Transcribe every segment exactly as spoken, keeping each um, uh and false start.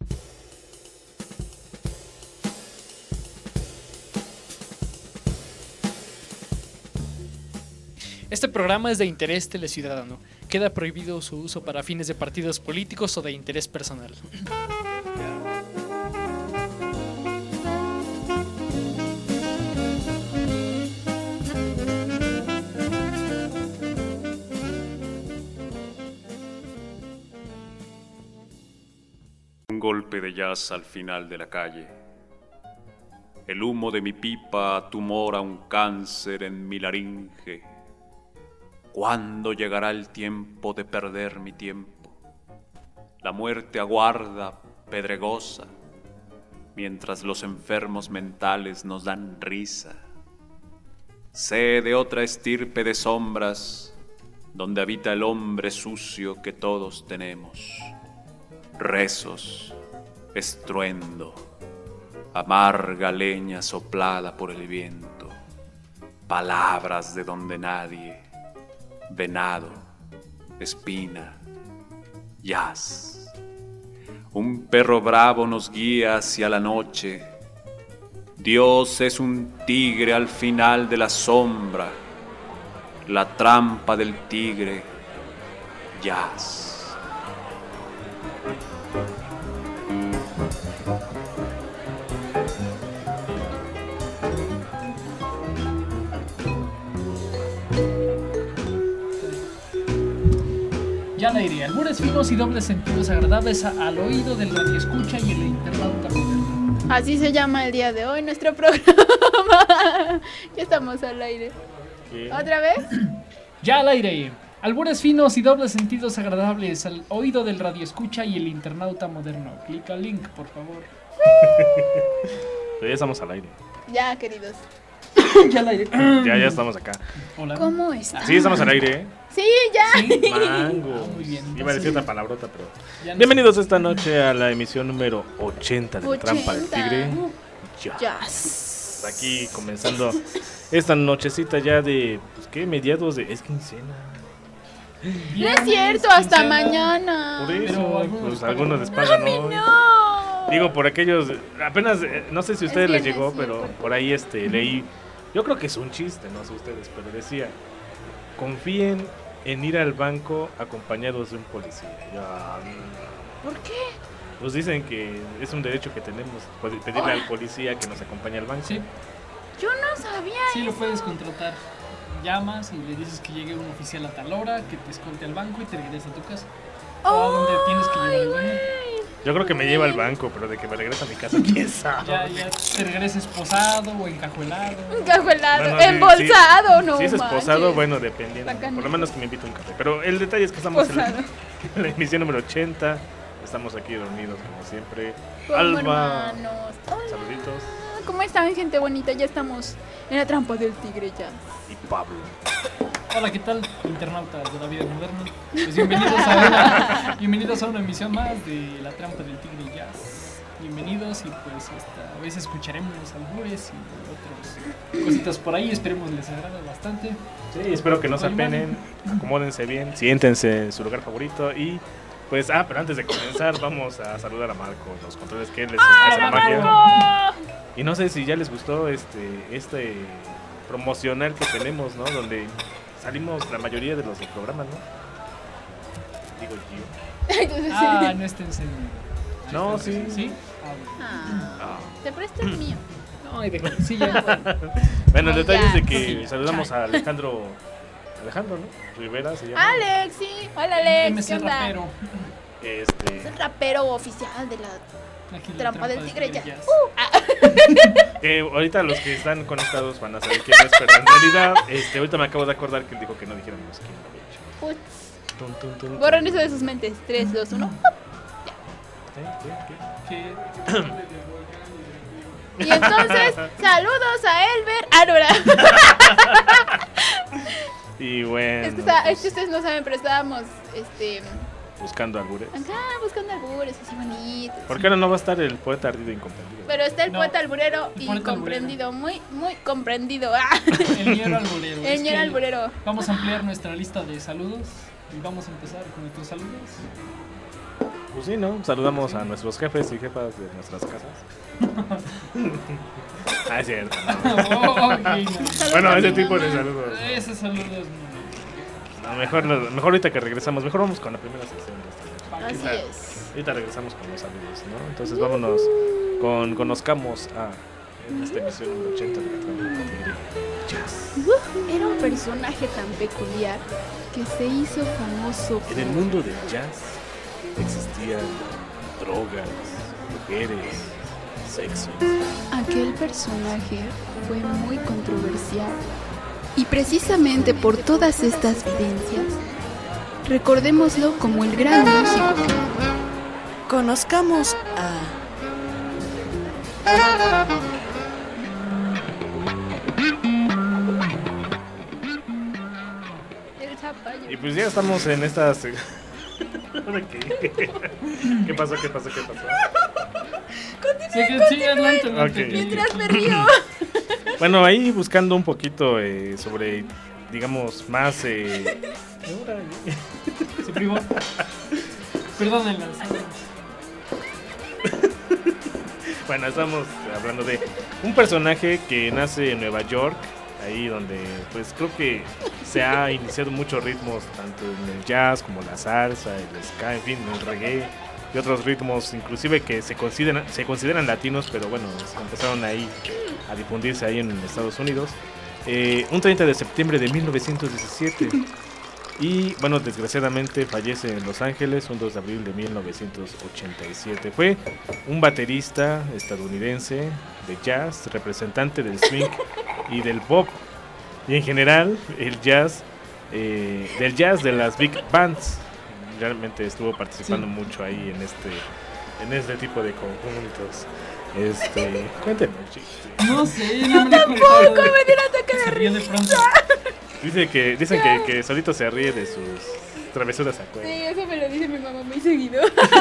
Este programa es de interés teleciudadano. Queda prohibido su uso para fines de partidos políticos o de interés personal. Un golpe de jazz al final de la calle. El humo de mi pipa tumora un cáncer en mi laringe. ¿Cuándo llegará el tiempo de perder mi tiempo? La muerte aguarda, pedregosa, mientras los enfermos mentales nos dan risa. Sé de otra estirpe de sombras, donde habita el hombre sucio que todos tenemos. Rezos, estruendo, amarga leña soplada por el viento, palabras de donde nadie, venado, espina, jazz. Un perro bravo nos guía hacia la noche. Dios es un tigre al final de la sombra. La trampa del tigre, jazz. Ya al aire, albures finos y dobles sentidos agradables a- al oído del radioescucha y el internauta moderno. Así se llama el día de hoy nuestro programa. Ya estamos al aire. ¿Qué? ¿Otra vez? Ya al aire, albures finos y dobles sentidos agradables al oído del radioescucha y el internauta moderno. Clica link, por favor. Pero ya estamos al aire. Ya, queridos. Ya al aire. Ya, ya estamos acá. Hola. ¿Cómo están? Sí, estamos al aire, ¿eh? Sí, ya. Sí. Mango. Muy bien, Iba a decir entonces- otra palabrota, pero... Ya no Bienvenidos esta noche a la emisión número ochenta de La ochenta. Trampa del Tigre. Ya. Jazz. Aquí comenzando esta nochecita ya de... Pues, ¿qué? Mediados de... Es quincena. No es Viernes, cierto, hasta quincena. mañana. Por eso, Pero algunos pues pagan. algunos les pagan hoy. No. Digo, por aquellos... Apenas, eh, no sé si a Es ustedes les viernes, llegó, sí, pero por- por ahí este leí... Yo creo que es un chiste, no sé ustedes, pero decía... Confíen en ir al banco acompañados de un policía. Ya, mm, ¿Por qué? pues dicen que es un derecho que tenemos, poder pedirle al policía que nos acompañe al banco. Sí, Yo no sabía sí lo eso. puedes contratar. Llamas y le dices que llegue un oficial a tal hora, que te escolte al banco y te regresa a tu casa. O a donde tienes que llevar Ay, el dinero. güey. Yo creo que me lleva al banco, pero de que me regresa a mi casa, quién sabe. Ya, ya te regreses esposado o encajuelado. Encajuelado, Bueno, sí, embolsado, sí. no Si es esposado, manches. bueno, dependiendo. Bacán. Por lo menos que me invite un café. Pero el detalle es que estamos en la, Esposado. en la emisión número ochenta. Estamos aquí reunidos como siempre. Como Alba, hermanos. Hola. saluditos. ¿Cómo están, gente bonita? Ya estamos en la trampa del tigre ya. Y Pablo. Hola, ¿qué tal, internautas de la vida moderna? Pues bienvenidos a una, bienvenidos a una emisión más de La Trampa del Tigre y Jazz. Bienvenidos y pues esta vez escucharemos albures y otras cositas por ahí. Esperemos les agrade bastante. Sí, espero que no se Oye, apenen. Acomódense bien, siéntense en su lugar favorito y... Pues, ah, pero antes de comenzar vamos a saludar a Marco, los controles que él les hace la magia. Y no sé si ya les gustó este este promocional que tenemos, ¿no? Donde salimos la mayoría de los del programa, ¿no? Digo yo. Entonces, Ah, no estén en... No, sí. ¿Sí? Ah, bueno. Ah, Ah. te presto el mío. No, ay, déjalo. Sí, ya. Bueno, el No, detalle ya, es de que sí, saludamos ya. a Alejandro, Alejandro, ¿no? Rivera se llama. Alex, sí. Hola, Alex. M ¿Qué C onda? rapero. Es Este, el rapero oficial de la Aquí la trampa del tigre ya. Jazz. Uh, ah. que ahorita los que están conectados van a saber quién es, pero en realidad, este, ahorita me acabo de acordar que él dijo que no dijéramos quién lo había hecho. Putz. Tun, tun, tun, Borren tun. eso de sus mentes. tres, dos, uno. ¿Eh? ¿Qué? ¿Qué? Que- Y entonces, saludos a Elber. Ah, no, era- Y bueno, Es que, está- es pues, que ustedes no saben, pero estábamos este, buscando albures. acá buscando albures así bonitos. Porque ahora no va a estar el poeta ardido e incomprendido. Pero está el No, poeta alburero el y poeta comprendido, muy, muy comprendido. Ah, El ñero alburero. el Es ñero que alburero. Vamos a ampliar nuestra lista de saludos y vamos a empezar con nuestros saludos. Pues sí, ¿no? Saludamos a nuestros jefes y jefas de nuestras casas. Ah, es cierto. ¿no? Oh, okay, no. Bueno, ese tipo de saludos. ¿no? Ese saludo es No, mejor, mejor ahorita que regresamos, mejor vamos con la primera sección de esta Así noche. es. Ahorita regresamos con los saludos, ¿no? Entonces vámonos con conozcamos a en esta emisión número ochenta de la Trampa del Tigre Jazz. Era un personaje tan peculiar que se hizo famoso En el por- mundo del jazz existían drogas, mujeres, sexo. Aquel personaje fue muy controversial y precisamente por todas estas vivencias, recordémoslo como el gran músico que fue. Conozcamos a... El zapallo. Y pues ya estamos en esta sec- ¿Ahora qué? ¿Qué pasó? ¿Qué pasó? ¿Qué pasó? Sí, que sí, adelante, adelante. Ok. Mientras me río. Bueno, ahí buscando un poquito eh, sobre, digamos, más... Eh... Se privó. Perdónenla. Bueno, estamos hablando de un personaje que nace en Nueva York, ahí donde pues creo que se ha iniciado muchos ritmos, tanto en el jazz como la salsa, el ska, en fin, el reggae y otros ritmos, inclusive que se consideran, se consideran latinos, pero bueno, empezaron ahí a difundirse ahí en Estados Unidos. Eh, un treinta de septiembre de mil novecientos diecisiete. Y bueno, desgraciadamente fallece en Los Ángeles un dos de abril de mil novecientos ochenta y siete. Fue un baterista estadounidense de jazz, representante del swing y del pop. Y en general, el jazz, eh, del jazz de las big bands. Realmente estuvo participando Sí. mucho ahí en este, en este tipo de conjuntos. Este, cuéntenme, chicos. No sé, no me Tampoco me dio un ataque Se ríe de pronto. Dice que, dicen que, que solito se ríe de sus travesuras a cuenta. Sí, eso me lo dice mi mamá muy seguido.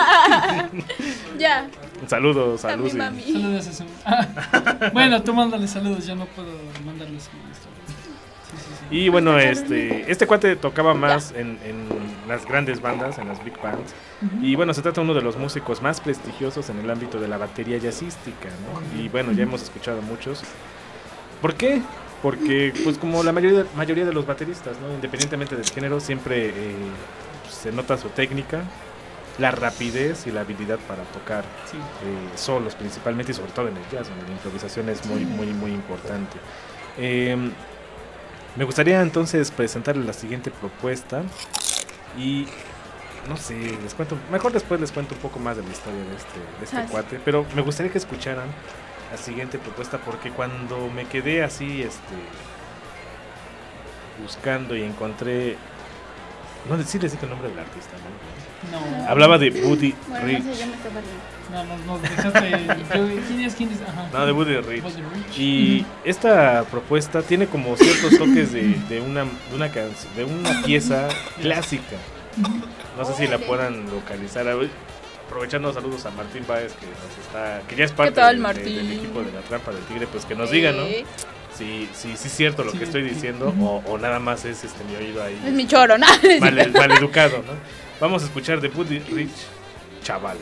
Ya, Saludos a a mi Lucy. mami. Saludos a su... Ah, bueno, tú mándale saludos, yo no puedo mandarles saludos. Sí, sí, sí. Y bueno, este este cuate tocaba más en, en las grandes bandas, en las big bands. Y bueno, se trata de uno de los músicos más prestigiosos en el ámbito de la batería jazzística, ¿no? Y bueno, ya hemos escuchado muchos. ¿Por qué? Porque, pues como la mayoría, mayoría de los bateristas, ¿no? Independientemente del género, siempre eh, se nota su técnica, la rapidez y la habilidad para tocar Sí. eh, solos principalmente, y sobre todo en el jazz, donde la improvisación es muy, muy, muy importante. Eh, me gustaría entonces presentarles la siguiente propuesta y no sé, les cuento, mejor después les cuento un poco más de la historia de este, de este Ah, sí. cuate, pero me gustaría que escucharan la siguiente propuesta porque cuando me quedé así, este, buscando y encontré, no sí les dije el nombre del artista, ¿no? No. Hablaba de Buddy Bueno, Rich. no sé, yo me estaba riendo. No, nos, nos dejaste. yo- ¿Quién es? ¿Quién es? Ajá. No, de Buddy Rich. Buddy Rich. Y esta propuesta tiene como ciertos toques de, de una de una canción, de una pieza clásica. No sé si la puedan localizar. A ver, aprovechando saludos a Martín Báez que nos está, que ya es parte tal, de- de- Martín? del equipo de la Trampa del Tigre, pues que nos diga, ¿no? Eh, Si si sí es cierto lo Sí, que estoy sí. diciendo o, o nada más es este mi oído ahí Es mi choro, ¿no? mal, mal educado, ¿no? Vamos a escuchar de Buddy Rich, Chaval.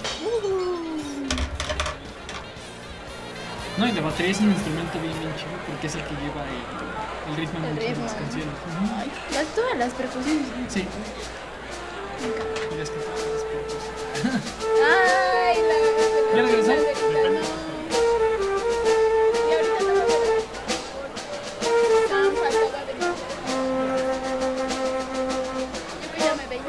No, y la batería es un instrumento bien, bien chido porque es el que lleva el, el ritmo en El muchas de ritmo. las canciones. Ujú. Ay, las, todas las percusiones. Sí. Me encanta. Querías que fuera las percusiones. Ay, la. ¿Ya regresó? No. Y ahorita no va a ver. Tan faltaba de. Yo que ya me veía.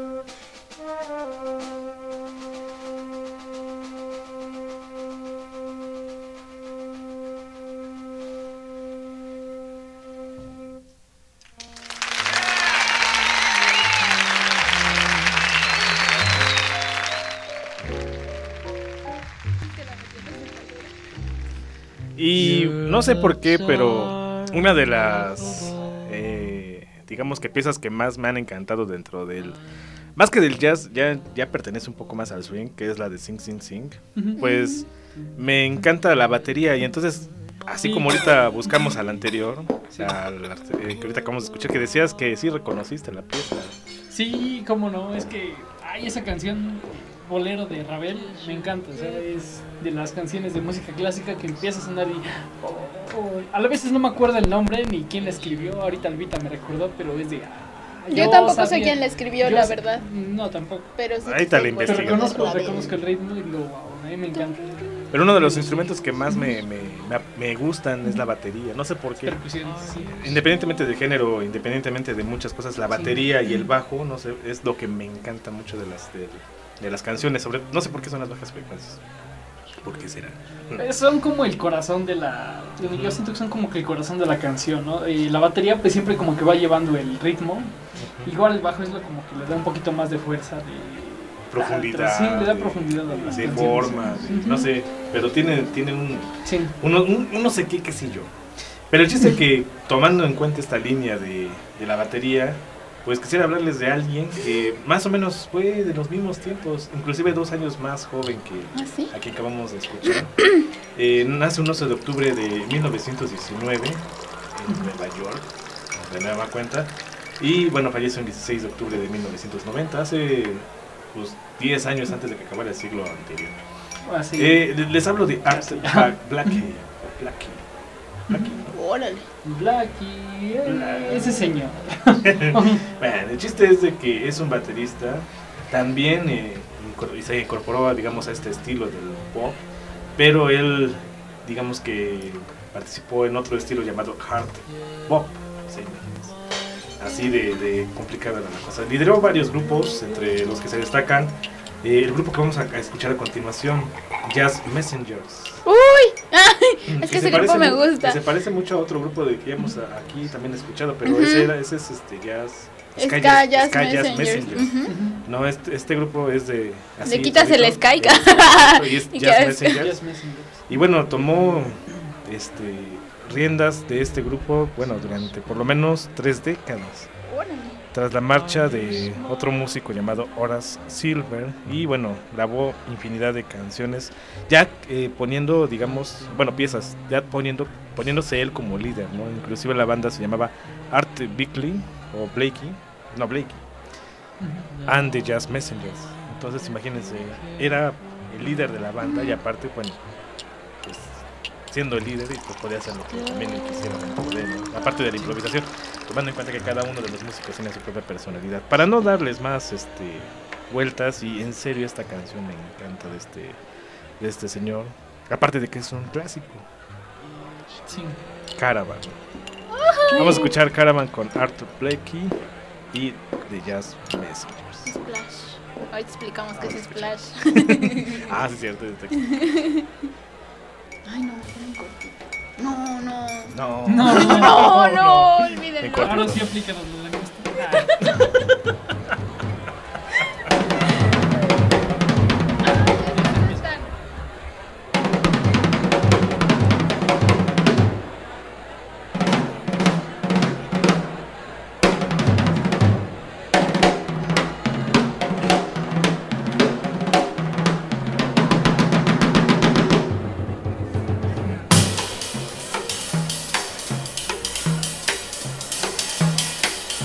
Y no sé por qué, pero una de las, eh, digamos que piezas que más me han encantado dentro del, más que del jazz, ya, ya pertenece un poco más al swing, que es la de Sing Sing Sing. Pues me encanta la batería y entonces, así Sí. como ahorita buscamos al anterior, al, eh, que ahorita acabamos de escuchar, que decías que sí reconociste la pieza. Sí, cómo no, es que hay esa canción Bolero de Ravel, me encanta, o sea, es de las canciones de música clásica que empieza a sonar y oh, oh, a la veces no me acuerdo el nombre ni quién la escribió, ahorita Albita me recordó, pero es de ah, Yo tampoco sé sabía- quién la escribió, yo la sé- verdad. No, tampoco. Pero sí Ahí que está la sé Pero cuál investigación. es reconozco, Ravel. reconozco el ritmo y digo, wow, a mí me encanta. Pero uno de los instrumentos que más me, me, me, me gustan es la batería, no sé por qué. Percusiones, sí. Independientemente del género, independientemente de muchas cosas, la Sí. batería y el bajo, no sé, es lo que me encanta mucho de las de, de las canciones, sobre no sé por qué son las bajas frecuencias. ¿Por qué será? Eh, Son como el corazón de la... Yo siento que son como que el corazón de la canción, ¿no? Y la batería pues siempre como que va llevando el ritmo. Igual el bajo es lo como que le da un poquito más de fuerza, de... Profundidad. Sí, le da de- profundidad a las de canciones. forma, de- Ujú. no sé, pero tiene, tiene un, Sí. uno, un, un no sé qué, qué sé yo. Pero el chiste es que, tomando en cuenta esta línea de, de la batería, pues quisiera hablarles de alguien que más o menos fue de los mismos tiempos, inclusive dos años más joven que ¿Ah, sí? a quien acabamos de escuchar. Eh, nace un once de octubre de mil novecientos diecinueve en Nueva York, de nueva cuenta. Y bueno, fallece el dieciséis de octubre de mil novecientos noventa, hace pues diez años antes de que acabara el siglo anterior. Así. Eh, les hablo de Art Ba- Blakey. Blakey. Blakey, ¿no? Órale. Blackie, eh, ese señor. Bueno, el chiste es de que es un baterista, también eh, incor- se incorporó, digamos, a este estilo del pop, pero él, digamos que participó en otro estilo llamado hard pop, ¿sí? Así de, de complicada la cosa. Lideró varios grupos, entre los que se destacan eh, el grupo que vamos a, a escuchar a continuación, Jazz Messengers. ¡Uy! Ay, es que se ese grupo parece me mu- gusta. que se parece mucho a otro grupo de que hemos a- aquí también escuchado, pero Ujú. ese, era, ese es este Jazz... Sky Jazz- Jazz Sky Jazz Messengers. Messengers. Ujú. No, este, este grupo es de... Le quitas el solito, Sky. es- y es Y Jazz quedas- Messengers. Jazz Messengers. Y bueno, tomó este, riendas de este grupo, bueno, durante por lo menos tres décadas. Órale. Tras la marcha de otro músico llamado Horace Silver, y bueno, grabó infinidad de canciones, ya eh, poniendo, digamos, bueno, piezas, ya poniendo, poniéndose él como líder, ¿no? Inclusive la banda se llamaba Art Blakey, o Blakey, no Blakey, and the Jazz Messengers. Entonces, imagínense, era el líder de la banda y aparte, bueno, pues siendo el líder, y pues podía hacer lo que también él quisiera dentro de él, ¿no? Aparte de la improvisación, tomando en cuenta que cada uno de los músicos tiene su propia personalidad. Para no darles más este vueltas, y en serio esta canción me encanta de este, de este señor, aparte de que es un clásico, Sí. Caravan. Vamos a escuchar Caravan con Arthur Blakey y The Jazz Messengers. Splash. Hoy explicamos qué es Splash. Ah, sí, es cierto. este- Ay, no, era en cortito. No, no. No, No, No, no, En olvídenlo. corto. Ahora sí aplica los lenguas. Ay,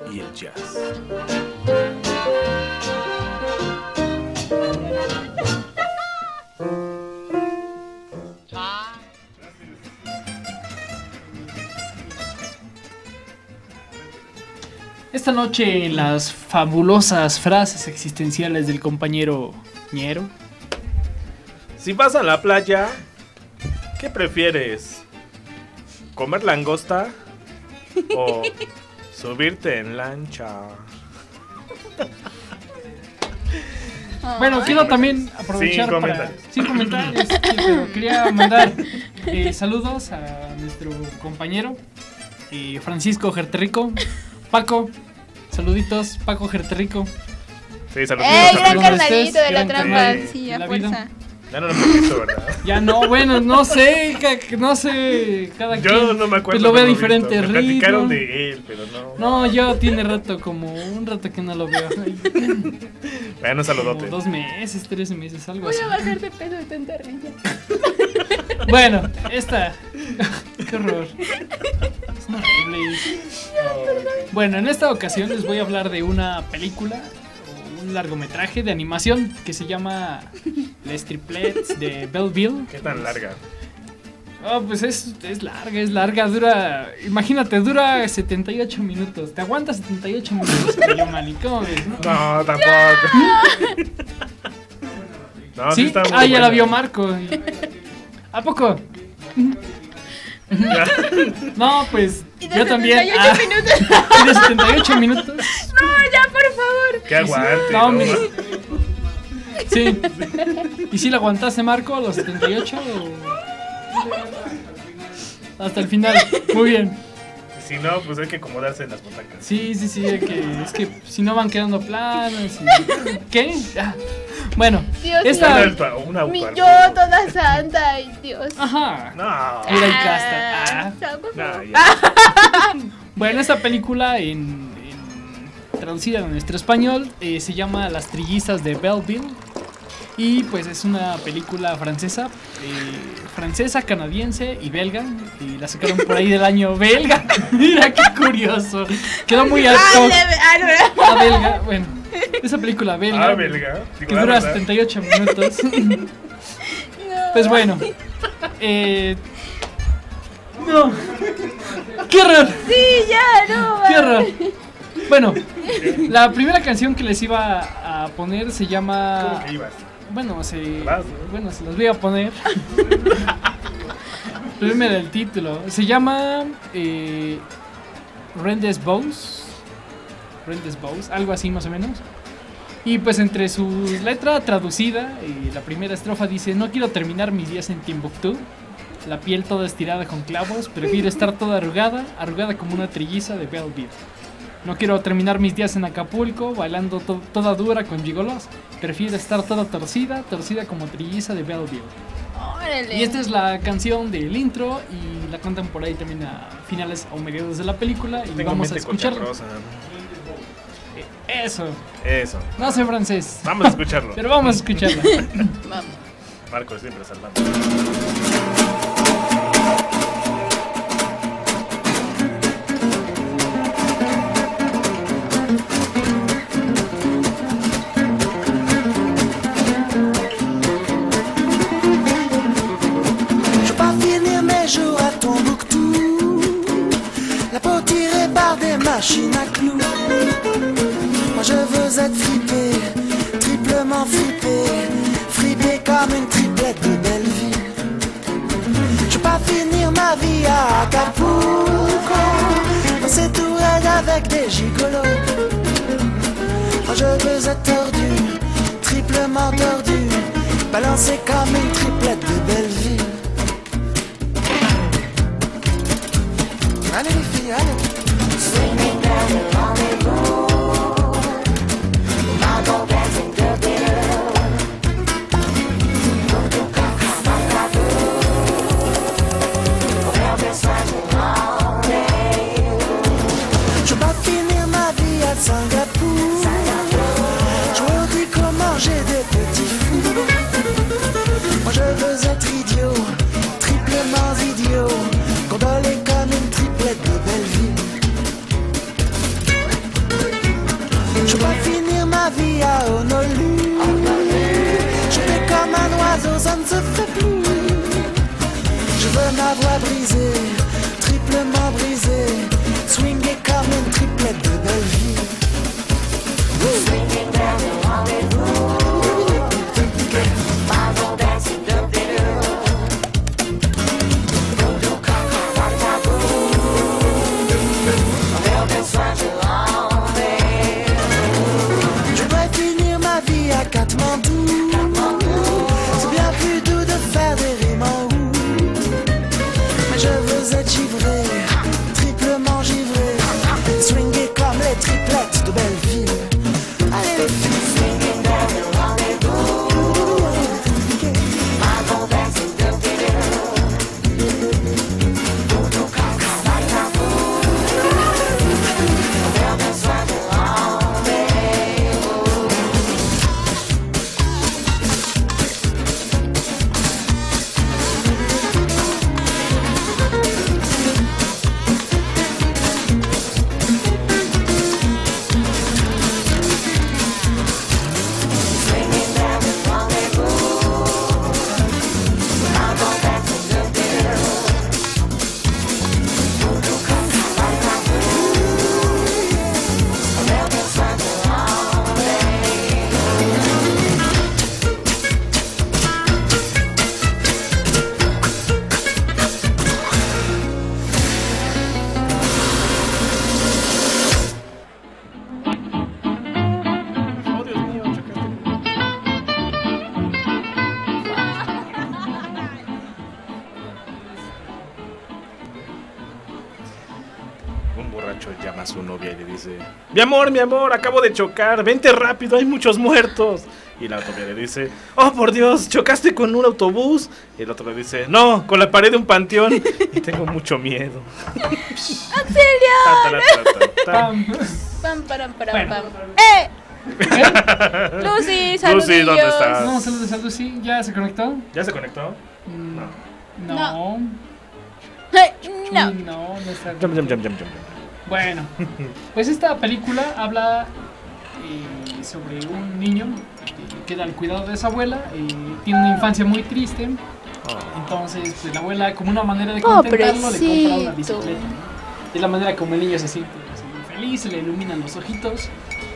y el jazz. Esta noche en las fabulosas frases existenciales del compañero Ñero. Si vas a la playa, ¿qué prefieres? ¿Comer langosta o subirte en lancha? Bueno, quiero también aprovechar Sin para... comentarios. Sin comentarios. Sí, pero quería mandar eh, saludos a nuestro compañero eh, Francisco Gerterrico. Paco, saluditos, Paco Gerterrico. Sí, saludos. ¡Ey, Donde gran estés, carnalito de la gran trampa! carnal Sí, de a la fuerza. vida. Ya no lo hemos visto, ¿verdad? Ya no, bueno, no sé, ca- no sé, cada Yo quien no me acuerdo. pues lo ve a haberlo diferente visto. Me ritmo. platicaron de él, pero no. No, yo tiene rato, como un rato que no lo veo. Ay, Bueno, un saludote. como dos meses, tres meses, algo Voy así. a bajar de peso de tanta risa. Bueno, esta. Qué horror. Es horrible. Bueno, en esta ocasión les voy a hablar de una película o un largometraje de animación que se llama Les Triplets de Belleville. ¿Qué tan larga? Oh, pues es, es larga, es larga, dura. Imagínate, dura setenta y ocho minutos. ¿Te aguantas setenta y ocho minutos, Manny? ¿Cómo ves? No, No, tampoco. No, sí, ¿Sí? está muy Ah, ya la buena. vio Marco. ¿A poco? Ya. No, pues Y de yo también. setenta y ocho Ah, minutos. ¿y de setenta y ocho minutos? No, ya, por favor. Que aguante. No, ¿no? hombre. Sí. ¿Y si la aguantaste, Marco, a los setenta y ocho? O... Hasta el final. Muy bien. Si no, pues hay que acomodarse en las butacas. Sí, sí, sí. Es que, es que si no van quedando planos. Y... ¿Qué? Ah, bueno, Dios Una, esta. mío. alta- una Mi auto- yo toda santa, ay Dios. Ajá. No. Mira y casta. Ah. Ah, por No, favor. ya. Bueno, esta película en, en- traducida a nuestro español eh, se llama Las Trillizas de Belleville. Y pues es una película francesa, eh, francesa, canadiense y belga. Y la sacaron por ahí del año belga. Mira qué curioso. Quedó muy alto. Ah, leve- ah, no. La belga, bueno, esa película belga. Ah, belga. Que Digo, la dura verdad. setenta y ocho minutos. No. Pues bueno. Eh, no. ¡Qué horror! Sí, ya, no. ¡Qué horror! Bueno, la primera canción que les iba a poner se llama... ¿Cómo que ibas? Bueno, se... Vas, ¿no? Bueno, se las voy a poner. Primero el título. Se llama... Eh, Rendes Bows. Rendes Bows, algo así más o menos. Y pues entre su letra traducida, eh, la primera estrofa dice: no quiero terminar mis días en Timbuktu, la piel toda estirada con clavos, prefiero estar toda arrugada, arrugada como una trilliza de Belleville. No quiero terminar mis días en Acapulco, bailando to- toda dura con gigolos, prefiero estar toda torcida, torcida como trilliza de Belleville. Órale. Y esta es la canción del intro y la cantan por ahí también a finales o mediados de la película y Tengo vamos a mente escucharlo. colchonrosa. Eso, Eso. no sé francés, Vamos a escucharlo. pero vamos a escucharla. Vamos. Marco siempre salvando. Je veux pas finir mes jours à Tombouctou, la peau tirée par des machines à clous. Moi je veux être fripé, triplement fripé, fripé comme une triplette de Belleville. Je veux pas finir ma vie à Acapulco, dans ces tourelles avec des gigolos. Moi je veux être tordu, triplement tordu, balancé comme une triplette de Belleville. Allez les filles, allez. Je veux pas finir ma vie à Singapour, jouer au tricot, manger des petits fous. Moi je veux être idiot, triplement idiot, gondolé comme une triplette de Belleville. ne se fait plus. Je veux m'avoir brisé, triplement brisé, swinguer comme une triplette de belle vie. Swinging down the rendezvous. Katmandou, c'est bien plus doux de faire des rimes en ou. Mais je veux être givré, triplement givré, swinguer comme les triplettes de Belleville. Allez les filles, swinging down the rendez-vous. My gold dancing the llama a su novia y le dice: mi amor, mi amor, acabo de chocar, vente rápido, hay muchos muertos. Y la novia le dice: oh por Dios, chocaste con un autobús. Y el otro le dice: no, con la pared de un panteón y tengo mucho miedo. ¡Auxilio! Pam. Pam, param, param, Bueno. pam. ¡Eh! Lucy, saludillos. Lucy, ¿dónde estás? No, saludos a Lucy. ¿Ya se conectó? ¿Ya se conectó? Mm, No. No. Eh, No. Uy, no, no está. Jum, jum, jum, jum, jum. Bueno, pues esta película habla eh, sobre un niño que queda al cuidado de su abuela, eh, tiene una infancia muy triste, entonces pues la abuela, como una manera de contentarlo, le compra una bicicleta. Es la manera como el niño se siente así, feliz, se le iluminan los ojitos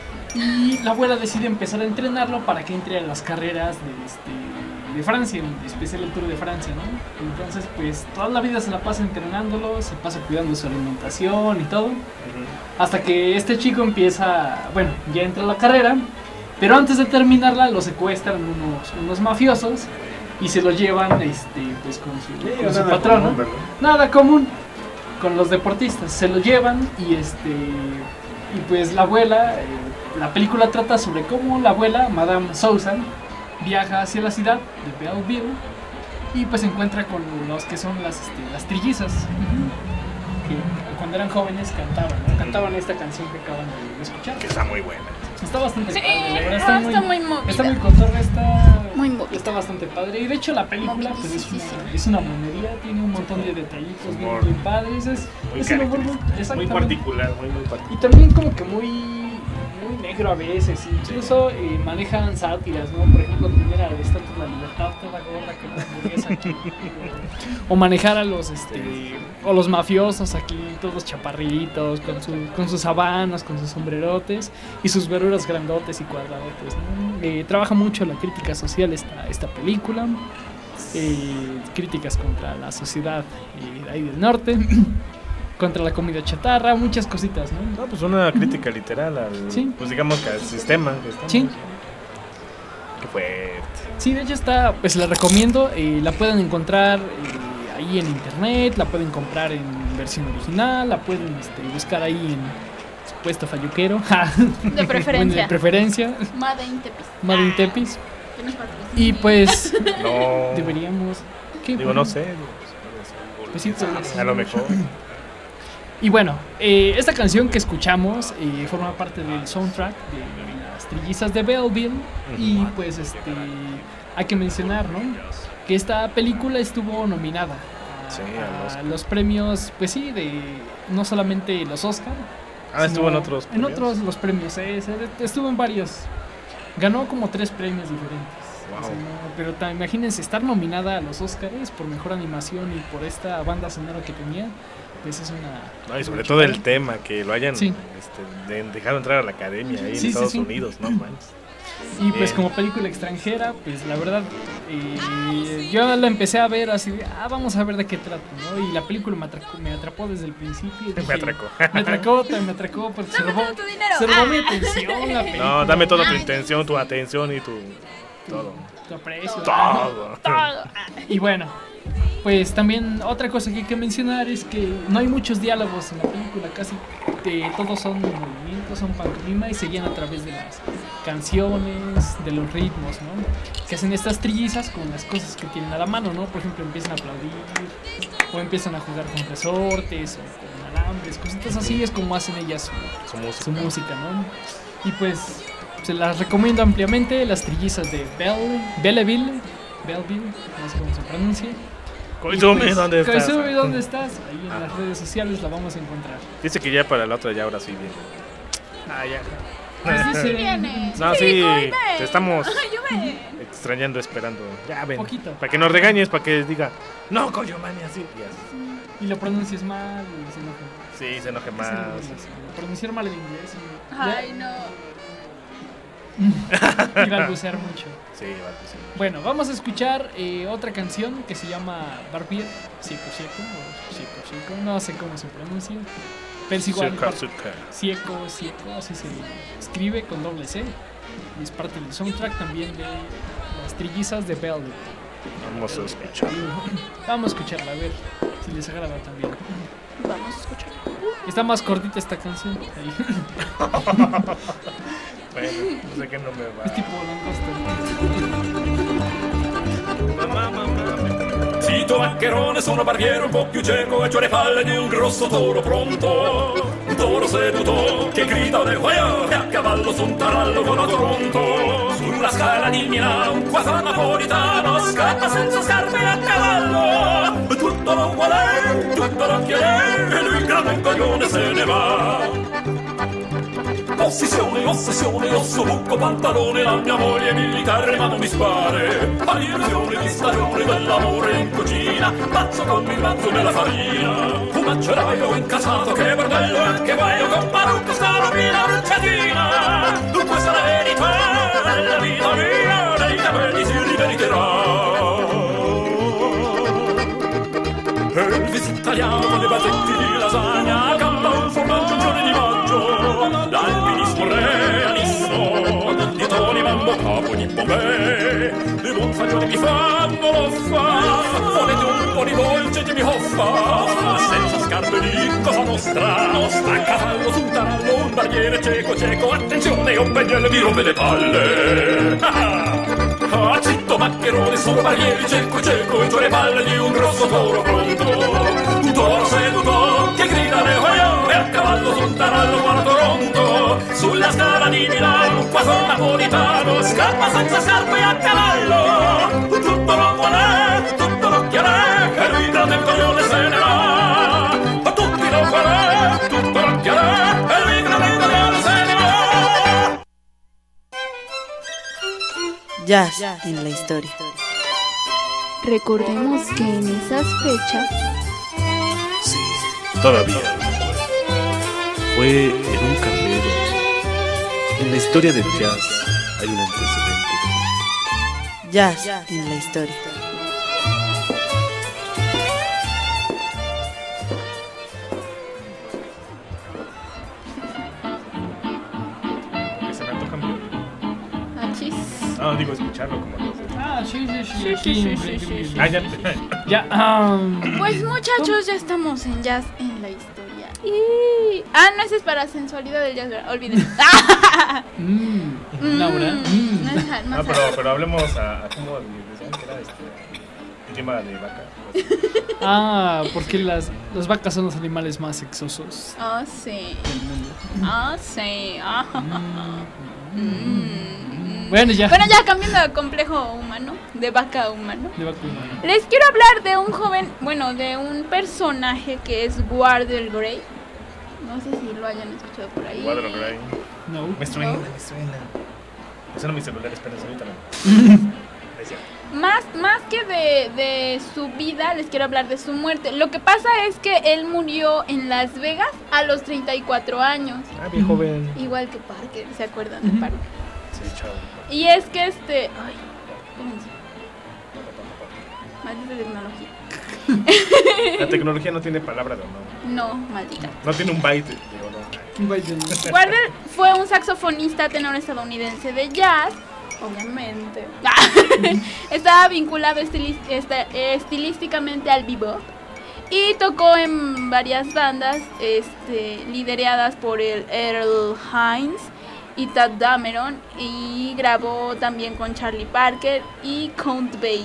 y la abuela decide empezar a entrenarlo para que entre a las carreras de, este, de Francia, en especial el Tour de Francia, ¿no? Entonces pues toda la vida se la pasa entrenándolo, se pasa cuidando su alimentación y todo, hasta que este chico empieza, bueno, ya entra a la carrera, pero antes de terminarla lo secuestran unos, unos mafiosos y se lo llevan este, pues con su, Sí, con su nada patrono. común, ¿verdad? Nada común con los deportistas, se lo llevan y este y pues la abuela, eh, la película trata sobre cómo la abuela, Madame Susan, viaja hacia la ciudad de Belleville y pues se encuentra con los que son las, este, las trillizas, que cuando eran jóvenes cantaban, ¿no? Cantaban esta canción que acaban de escuchar. Que está muy buena. Está bastante Sí, padre, la verdad, no, está, está muy, muy movida. está muy cotorra, está, Muy movida. está bastante padre. Y de hecho la película pues, es, una, es una monería, tiene un montón de detallitos bien, Humor. bien padres. Es, Muy es un humor muy, característico, muy exactamente. particular, muy, muy Y particular. también como que muy, muy negro a veces. Incluso eh, manejan sátiras, ¿no? Por ejemplo, tener a la Estatua de la Libertad toda gorda con una hamburguesa aquí. O manejar a los, este, o los mafiosos aquí, todos chaparritos, con, su, con sus sabanas, con sus sombrerotes y sus verduras grandotes y cuadradotes, ¿no? Eh, trabaja mucho la crítica social esta, esta película. Eh, críticas contra la sociedad eh, de ahí del norte. Contra la comida chatarra, muchas cositas, ¿no? No, pues una crítica literal al, Sí. pues digamos que al sistema que estamos. Sí. Qué fuerte. Sí, de hecho está, pues la recomiendo, eh, la pueden encontrar eh, ahí en internet, la pueden comprar en versión original, la pueden este, buscar ahí en supuesto falluquero. De preferencia. Bueno, de preferencia, Made in Tepis. Made in Tepis. Que nos patrocina. Y pues No. deberíamos... ¿qué? Digo, no sé. digo, Pues sí, podría ser. a lo mejor. Y bueno, eh, esta canción que escuchamos eh, forma parte del soundtrack de Las Trillizas de Belleville. Y pues este hay que mencionar, ¿no? Que esta película estuvo nominada a, Sí, al a Oscar. los premios, pues sí, de no solamente los Oscar. Ah, estuvo en sino otros En premios. otros los premios, eh, se- estuvo en varios. Ganó como tres premios diferentes. Wow. O sea, no, pero ta- imagínense estar nominada a los Oscars por mejor animación y por esta banda sonora que tenía, pues es una... No, y sobre todo el tema, que lo hayan Sí. este, de- dejado entrar a la academia ahí Sí, en sí, Estados sí. Unidos, ¿no? Manches. Y pues Bien. como película extranjera, pues la verdad, eh, yo la empecé a ver así de, ah, vamos a ver de qué trata, ¿no? Y la película me atracó, me atrapó desde el principio. y dije, Me atracó. Me atracó, me atracó, porque se Dame robó, todo tu dinero. se robó Ah. mi atención la película. No, dame toda tu Ay. intención, tu atención y tu... todo. Tu aprecio. Todo. Todo. Y bueno, pues también otra cosa que hay que mencionar es que no hay muchos diálogos en la película, casi de, todos son movimientos, son pantomima y se guían a través de las canciones, de los ritmos, ¿no? Que hacen estas trillizas con las cosas que tienen a la mano, ¿no? Por ejemplo, empiezan a aplaudir o empiezan a jugar con resortes o con alambres, cositas así es como hacen ellas su, Su música. su música, ¿no? Y pues se las recomiendo ampliamente, las trillizas de Belle, Belleville, Belleville, no sé cómo se pronuncia. Koizumi, Y pues, ¿dónde estás? Koizumi, ¿dónde estás? Ahí en Ah. las redes sociales la vamos a encontrar. Dice que ya para la otra ya ahora sí viene. Ah, ya. Pues dice, Viene. No, sí, ven. te estamos Ay, yo me... extrañando, esperando. Ya ven. Poquito. Para que nos regañes, para que diga, no, Koyomani, así. Y así. y lo pronuncias mal y se enoja. Sí, se enoje Es más. el- Pronunciar mal el inglés y, Ay, no. y balbucear mucho. Sí, vale, sí. Bueno, vamos a escuchar eh, otra canción que se llama Barbier, Sieco Sieco, o Sieco Sieco, no sé cómo se pronuncia, pero es igual, Suka, Bar- suka. Sieco Sieco, así se escribe con doble C, y es parte del soundtrack también de las trillizas de Velvet. Vamos a escuchar. Vamos a escucharla, a ver si les agrada también. Vamos a escuchar. Está más cortita esta canción, ahí. Bueno, no sé qué no me va. Es tipo langosta. Zitto maccherone, sono barbiere un po' più cieco e c'ho le palle di un grosso toro pronto. Un toro seduto che grida del guaio e a cavallo su un tarallo con Toronto. Sulla scala di Milano, qua fa napolitano, scappa senza scarpe a cavallo. Tutto lo vuole, tutto lo chiede e lui grande coglione se ne va. Ossessione, ossessione, osso, buco, pantalone, la mia moglie è militare ma non mi spare. All'illusione di stagione dell'amore in cucina, pazzo con il mazzo nella farina. Un maceraio incasato, che bordello e anche guaio, con parrucca sta robina bruciatina. Questa è la verità, la vita mia, dei capelli si riveriterà. Elvis italiano, le basetti di lasagna, campa un formaggio un giorno di maggio. L'alpinismo realissimo, di Tony Mambo capo di Bombay. Le gonfaglioni mi fanno l'offa, volete un po' di dolce Jimmy Hoffa. Senza scarpe di cosa nostra, nostra a cavallo su un tarallo, un barbiere cieco cieco. Attenzione, un pennello mi rompe le palle. Ah, zitto maccherone, sono barbieri cieco cieco e c'ho le palle di un grosso toro pronto. Un toro seduto che grida le hoio e a cavallo su un tarallo buono Toronto. Sulla scala di Milano, qua sono napolitano, scappa senza scarpe a cavallo. Tutto lo vuole, tutto lo chiede e lui grande il coglione se ne va. Tutti lo vuole, tutto lo chiede e lui grande il coglione se ne va. Jazz en la historia. Recordemos que en esas fechas Sí, todavía. Fue en un café. En la historia del jazz hay un antecedente. Jazz en la historia. Porque se me antoja mi... Achis. Ah, digo, escucharlo como lo sé. Ah, sí, sí, sí, Sí, aquí sí, en sí, Blake sí, Lively. sí. Ah, ya. Ya, ah, Pues muchachos, ya estamos en Jazz en la historia. Y... Ah, no, ese es para sensualidad del jazz, ¿verdad? Olvídenlo. mm, Laura, mm. No, no, No, no, pero, pero hablemos a, a cómo decían que era este idioma de vaca. Ah, porque las, las vacas son los animales más sexosos Oh, sí. del mundo. Oh, sí. Ah. Mm. Bueno, ya. Bueno, ya cambiando de complejo humano, de vaca a humano. De vacuna. Les quiero hablar de un joven, bueno, de un personaje que es Wardell Gray. No sé si lo hayan escuchado por ahí. Cuadro Gray. No. Me suena, me suena. Me suena mi celular, espérense ahorita. No. Es cierto. Más, más que de, de su vida, les quiero hablar de su muerte. Lo que pasa es que él murió en Las Vegas a los treinta y cuatro años. Ah, bien joven. Igual que Parker, ¿se acuerdan de Parker? Sí, chao. Y es que este... Ay, espérense. Maldita tecnología. La tecnología no tiene palabra de honor. No, maldita. No tiene un byte de honor. Wardell fue un saxofonista tenor estadounidense de jazz, obviamente. Estaba vinculado estilis- esta- estilísticamente al bebop y tocó en varias bandas este, lideradas por el Earl Hines y Tad Dameron, y grabó también con Charlie Parker y Count Basie.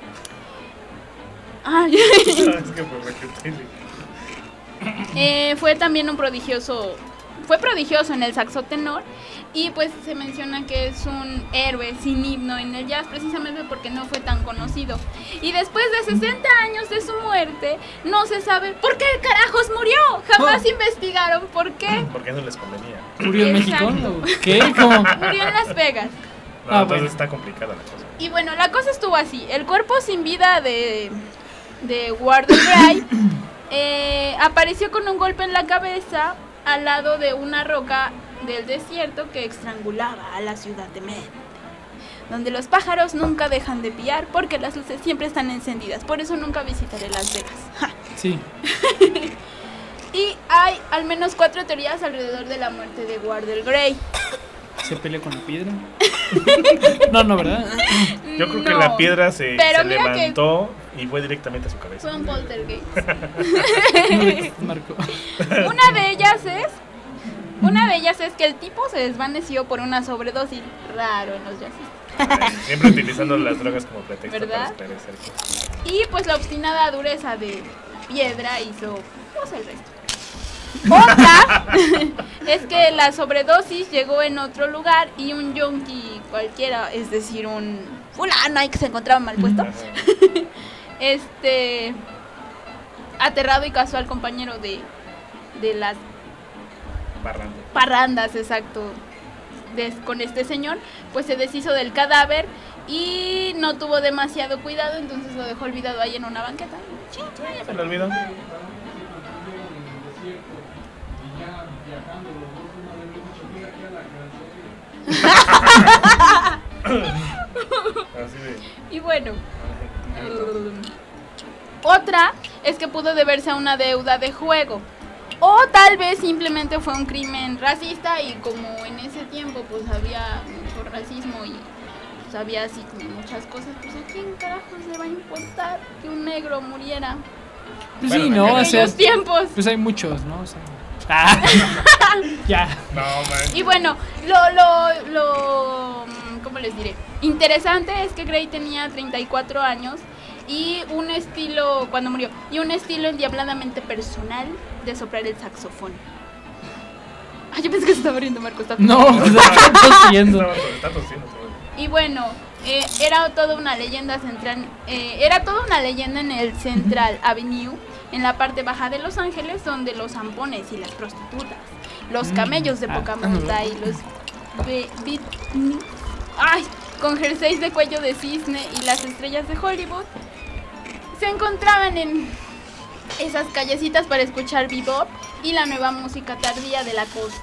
Ay. Es que por lo que te digo. Eh, fue también un prodigioso, fue prodigioso en el saxo tenor, y pues se menciona que es un héroe sin himno en el jazz precisamente porque no fue tan conocido. Y después de sesenta años de su muerte, no se sabe por qué carajos murió. Jamás Oh. investigaron por qué. Porque no les convenía. ¿Murió en México? Exacto. ¿Qué? ¿Cómo? Murió en Las Vegas. No, Ah, entonces bueno. está complicada la cosa. Y bueno, la cosa estuvo así. El cuerpo sin vida de, de Wardell Gray eh, apareció con un golpe en la cabeza al lado de una roca del desierto que estrangulaba a la ciudad de Mente, donde los pájaros nunca dejan de piar porque las luces siempre están encendidas. Por eso nunca visitaré Las Vegas. Ja. Sí. Y hay al menos cuatro teorías alrededor de la muerte de Wardell Gray. ¿Se peleó con la piedra? No, no, ¿verdad? Yo creo que No, la piedra se, pero se mira que levantó y fue directamente a su cabeza. fue un poltergeist. Marco. Una de ellas es Una de ellas es que el tipo se desvaneció por una sobredosis, raro en los jazzistas. Siempre utilizando las drogas como pretexto ¿verdad? para esclarecer cosas. Y pues la obstinada dureza de piedra hizo pues el resto. Otra es que la sobredosis llegó en otro lugar y un yonki cualquiera, es decir, un fulano ahí que se encontraba mal puesto, este, aterrado y casual compañero de, de las Parranda. parrandas, exacto, de- con este señor, pues se deshizo del cadáver y no tuvo demasiado cuidado, entonces lo dejó olvidado ahí en una banqueta. ¿Se le olvidó? Así de... Y bueno, um, otra es que pudo deberse a una deuda de juego. O tal vez simplemente fue un crimen racista y como en ese tiempo pues había mucho racismo y pues había así como muchas cosas, pues a quién carajos le va a importar que un negro muriera Pues Bueno, sí, en ¿no? O en sea, esos tiempos. pues hay muchos, ¿no? O sea, ah, ya. No, man. Y bueno, lo, lo, lo, ¿cómo les diré? Interesante es que Gray tenía treinta y cuatro años y un estilo, cuando murió, y un estilo endiabladamente personal de soplar el saxofón. Ay, yo pensé que se estaba riendo, Marco. Está No, está tosiendo. Estaba- está tosiendo todo. Y bueno, eh, era toda una leyenda central, eh, era toda una leyenda en el Central Avenue, en la parte baja de Los Ángeles, donde los zampones y las prostitutas, los camellos de Ah, poca ah, monta y los be- beatniks, ay, con jerseys de cuello de cisne y las estrellas de Hollywood, se encontraban en esas callecitas para escuchar bebop y la nueva música tardía de la costa.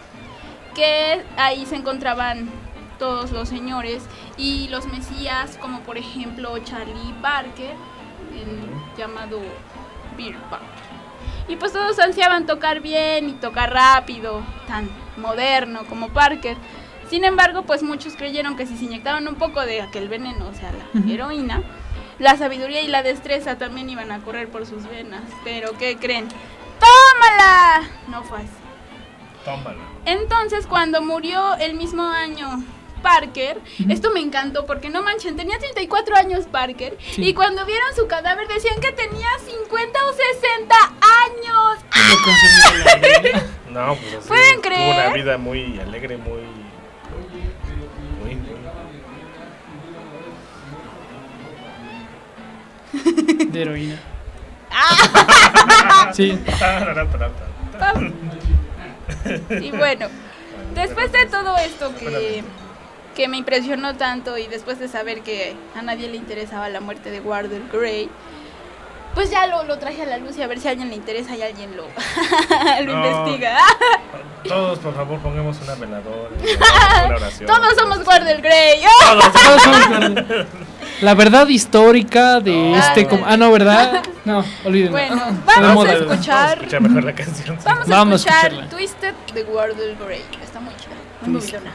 Que ahí se encontraban todos los señores y los mesías, como por ejemplo Charlie Parker, el llamado Beer Parker. Y pues todos ansiaban tocar bien y tocar rápido, tan moderno como Parker. Sin embargo, pues muchos creyeron que si se inyectaban un poco de aquel veneno, o sea, la heroína, la sabiduría y la destreza también iban a correr por sus venas. Pero ¿qué creen? ¡Tómala! No fue así. Tómalo. Entonces, cuando murió el mismo año Parker, esto me encantó porque no manchen, tenía treinta y cuatro años Parker, Sí. y cuando vieron su cadáver decían que tenía cincuenta o sesenta años. Lo consumió la vida. No, pues así. ¿Pueden creer? Tuvo una vida muy alegre, muy. Muy. muy... De heroína. Ah. Sí. Y bueno, después de todo esto que que me impresionó tanto y después de saber que a nadie le interesaba la muerte de Wardell Gray, pues ya lo, lo traje a la luz y a ver si a alguien le interesa y alguien lo, lo No. investiga. Todos, por favor, pongamos una veladora, una oración. Todos somos Wardell Gray. Todos, todos somos Wardell. La verdad histórica de No. este... com- Ah, no, ¿verdad? No, olvídenlo. Bueno, Está de vamos moda. a Vamos a escuchar. escuchar mejor la canción. sí. Vamos a Vamos a escuchar escucharla. Twisted de Wardell Gray. Está muy chida. Muy Twisted. movidona.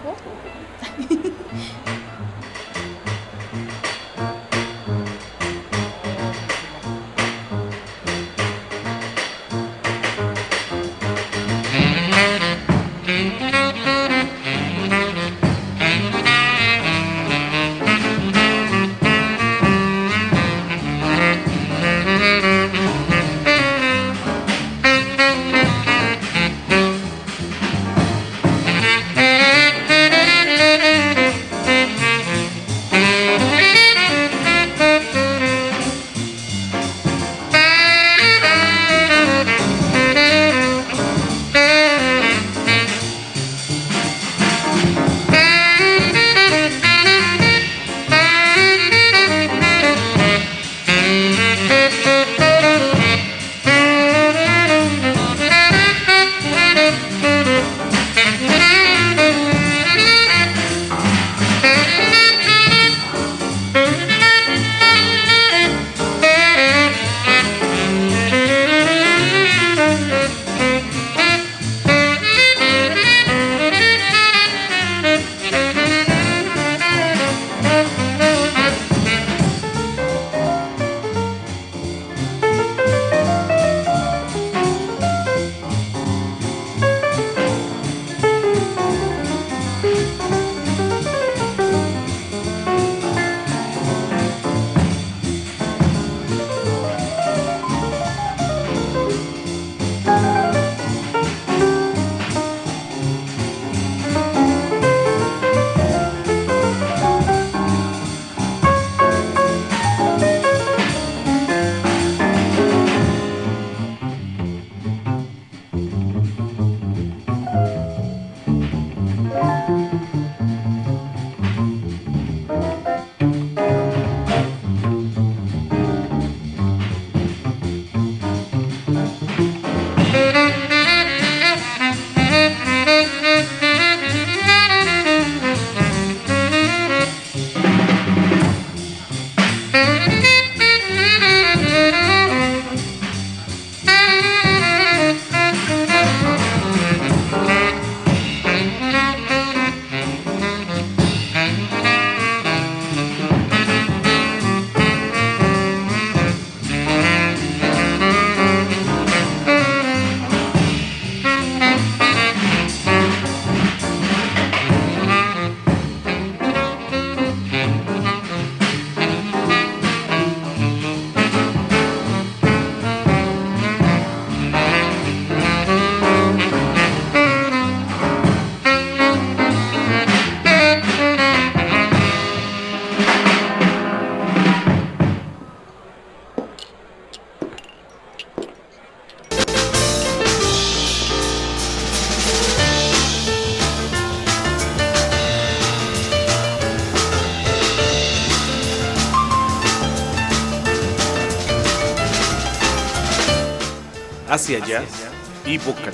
Hacia jazz y vocal.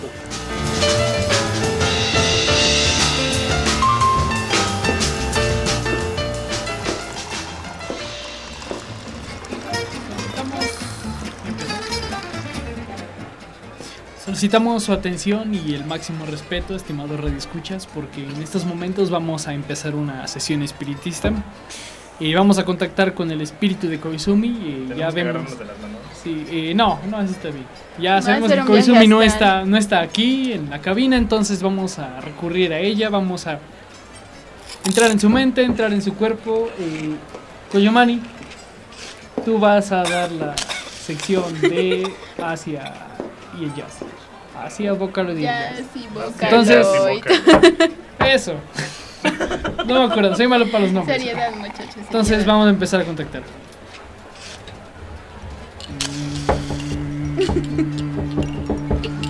Solicitamos su atención y el máximo respeto, estimados radioescuchas, porque en estos momentos vamos a empezar una sesión espiritista y vamos a contactar con el espíritu de Koizumi. Y ya Tenemos que vemos. agarrarnos de las manos. Sí, eh, no, no, así está bien. Ya Va sabemos a ser que un Koizumi viaje no astral. está, no está aquí en la cabina, entonces vamos a recurrir a ella, vamos a entrar en su mente, entrar en su cuerpo. Eh, Koyomani, tú vas a dar la sección de Asia y el jazz. Asia, vocal y Ya, jazz. sí, Entonces- Vocaloid. Eso. No me acuerdo, soy malo para los nombres. Seriedad, muchachos. Entonces seriedad. vamos a empezar a contactar.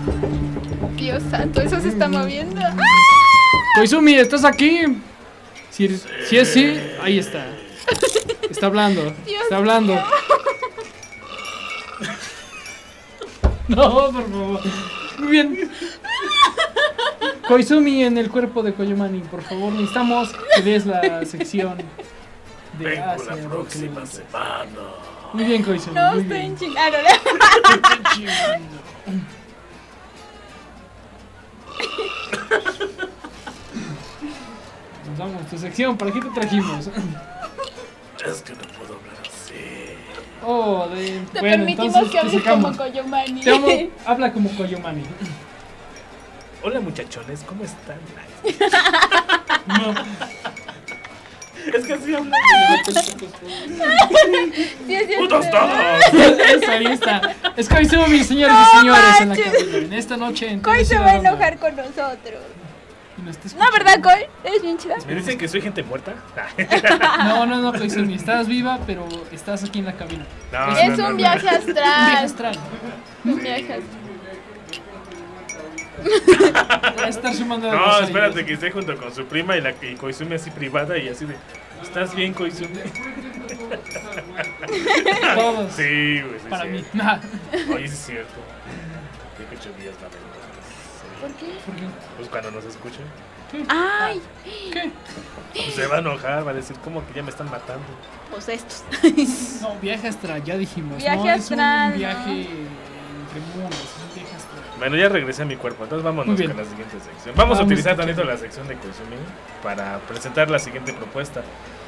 Dios santo, eso se está moviendo. Koizumi, ¿estás aquí? Si, eres- si es sí, ahí está. Está hablando. Dios Está hablando. mío. No, por favor. Muy bien. Koizumi en el cuerpo de Koyomani, por favor, necesitamos que des la sección de Vengo Asia la Rock próxima Limits. semana. Muy bien, Koizumi, No, muy estoy bien. en chingado. Nos vamos, tu sección, ¿para qué te trajimos? Es que no puedo hablar así. Oh, de... Te bueno, permitimos entonces que te hables sacamos. como Koyomani. Te amo, habla como Koyomani. Hola muchachones, ¿cómo están? No. Es que así hablan. Sí, es cierto. ¡Putos todos! Eso, ahí está. Es Koizumi, señores y señores, en la manches. cabina. En esta noche en Koi se Televisión va a Onda. enojar con nosotros. Y nos está No, escuchando. ¿verdad, Koi? ¿Eres bien chida? ¿Me dicen que soy gente muerta? No, no, no, Koizumi, estás viva, pero estás aquí en la cabina. No, Es no, no, un no. viaje Un viaje astral. astral. Un viaje astral. Va a estar sumando a No, los espérate, años. que esté junto con su prima y, la, y Koizumi así privada y así de... ¿Estás bien, Koizumi? Todos. Sí, güey, sí, Para sí. mí. Nah. Oye, sí es cierto. Qué ocho días la verdad. ¿Por qué? ¿Por qué? Pues cuando nos escuchen, Ay, ¿Qué? pues se va a enojar, va a decir, ¿cómo que ya me están matando? pues estos. No, viaje astral, ya dijimos. Viaje no, astral, es un viaje ¿no? entre mundos, es un viaje astral. Bueno, ya regresé a mi cuerpo, entonces vámonos Muy bien. con la siguiente sección. Vamos, a Vamos utilizar a escuchar. tantito la sección de Koizumi para presentar la siguiente propuesta.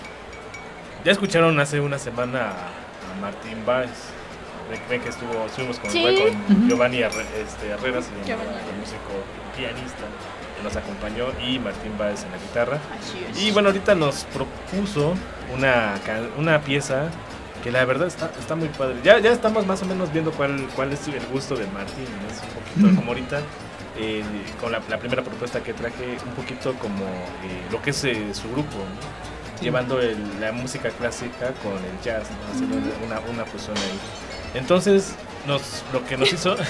Ya escucharon hace una semana a, a Martín Báez. Ven- Ven que estuvo, estuvimos con, Sí. con Ujú. Giovanni Herre- este, Herrera, se llama Giovanni. el músico pianista que nos acompañó, y Martín Báez en la guitarra. Así es. Y bueno, ahorita nos propuso una, can- una pieza que la verdad está, está muy padre. Ya, ya estamos más o menos viendo cuál, cuál es el gusto de Martín. Es un poquito como ahorita, eh, con la, la primera propuesta que traje, un poquito como eh, lo que es eh, su grupo, ¿no? Sí. Llevando el- la música clásica con el jazz, ¿no? Haciendo una, una fusión ahí. Entonces, nos, lo que nos hizo,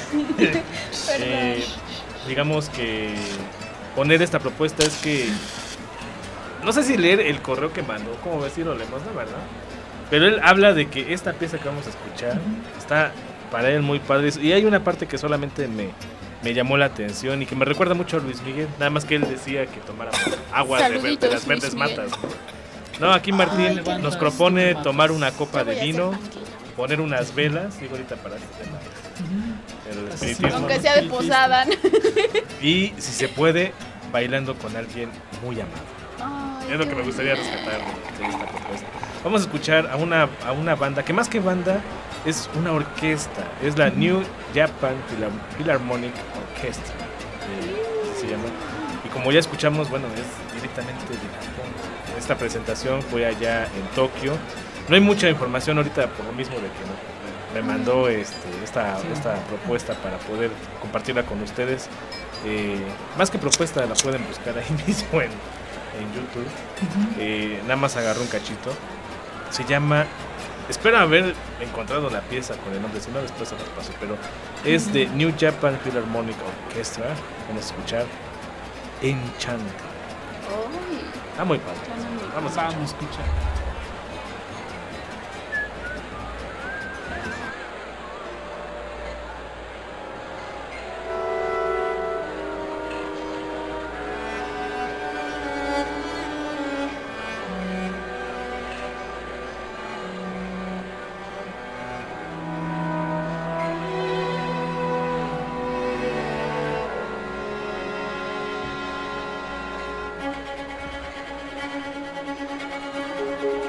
eh, digamos que poner esta propuesta es que, no sé si leer el correo que mandó, como decir, lo leemos, ¿no? ¿Verdad? Pero él habla de que esta pieza que vamos a escuchar está para él muy padre. Y hay una parte que solamente me, me llamó la atención y que me recuerda mucho a Luis Miguel. Nada más que él decía que tomáramos agua de, ver- de Saluditos, las verdes Luis Miguel. matas. ¿No? No, aquí Martín Ay, nos qué propone matas. tomar una copa Yo voy de a hacer vino, panquilla. poner unas velas, digo ahorita para este tema, el Así, espiritismo, Aunque ¿no? sea de posada. Y si se puede, bailando con alguien muy amado. Ay, Es lo qué que me gustaría bonito. rescatar de, de esta propuesta. Vamos a escuchar a una, a una banda que más que banda es una orquesta. Es la New Japan Phila- Philharmonic Orchestra. eh, así se llama. Y como ya escuchamos, bueno, es directamente de Japón. Esta presentación fue allá en Tokio. No hay mucha información ahorita por lo mismo de que no- me mandó este, esta, Sí. esta propuesta para poder compartirla con ustedes. Eh, más que propuesta, la pueden buscar ahí mismo en, en YouTube. Eh, nada más agarró un cachito. Se llama. Espero haber encontrado la pieza con el nombre, si no después se los paso. Pero es de New Japan Philharmonic Orchestra. Vamos a escuchar Enchant. Ay, Está muy padre. suena muy Vamos a Vamos a escuchar. Thank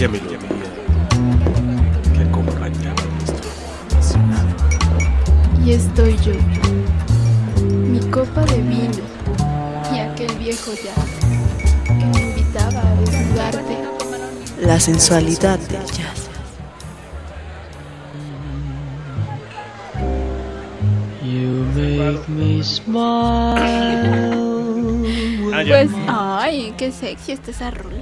aquella melodía que acompañaba nuestro apasionado. Y estoy yo, mi copa de vino y aquel viejo jazz que me invitaba a desnudarte. La sensualidad del jazz. You make me smile. Ah, ya. Pues, ay, qué sexy está esa rola.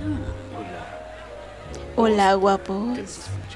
Hola, guapo. ¿Qué se escucha?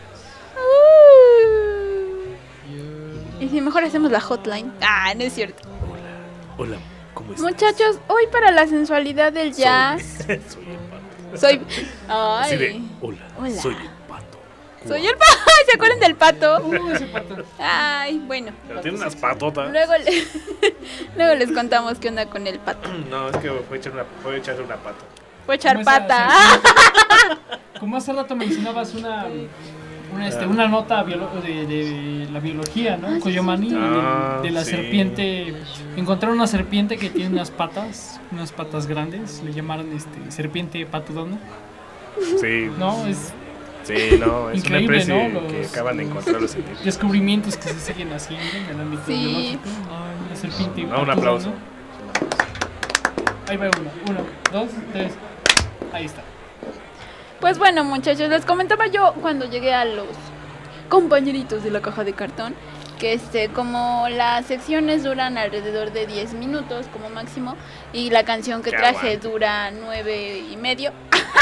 Y si mejor hacemos la hotline. Ah, no es cierto. Hola, ¿cómo estás? Muchachos, hoy para la sensualidad del jazz. Soy, soy el pato. Soy. Así de, Ay. hola, Hola. soy el pato. Soy el pato. ¿Se acuerdan del pato? Uh, ese pato. Ay, bueno. Pero tiene unas patotas. Luego, le- Luego les contamos qué onda con el pato. No, es que fue a echar una, fue a echarle una pata. Fue a echar Como esa- pata. Como hace rato mencionabas una, una, este, una nota biolo- de, de la biología, ¿no? Koyomani, Ah, de, de la sí. serpiente. Encontraron una serpiente que tiene unas patas, unas patas grandes. Le llamaron este, serpiente patudona. Sí, No, es sí, no, es una Increíble, especie ¿no? que Los- acaban de encontrar los científicos. descubrimientos que se siguen haciendo en el ámbito Sí. biológico. La serpiente No, un patudona. aplauso. Ahí va uno, uno, dos, tres. Ahí está. Pues bueno, muchachos, les comentaba yo cuando llegué a los compañeritos de la caja de cartón que este como las secciones duran alrededor de diez minutos como máximo y la canción que Que traje aguante. dura nueve y medio.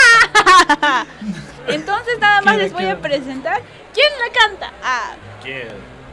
Entonces nada más ¿Qué- les voy qué- a presentar quién la canta. Ah, ¿Quién?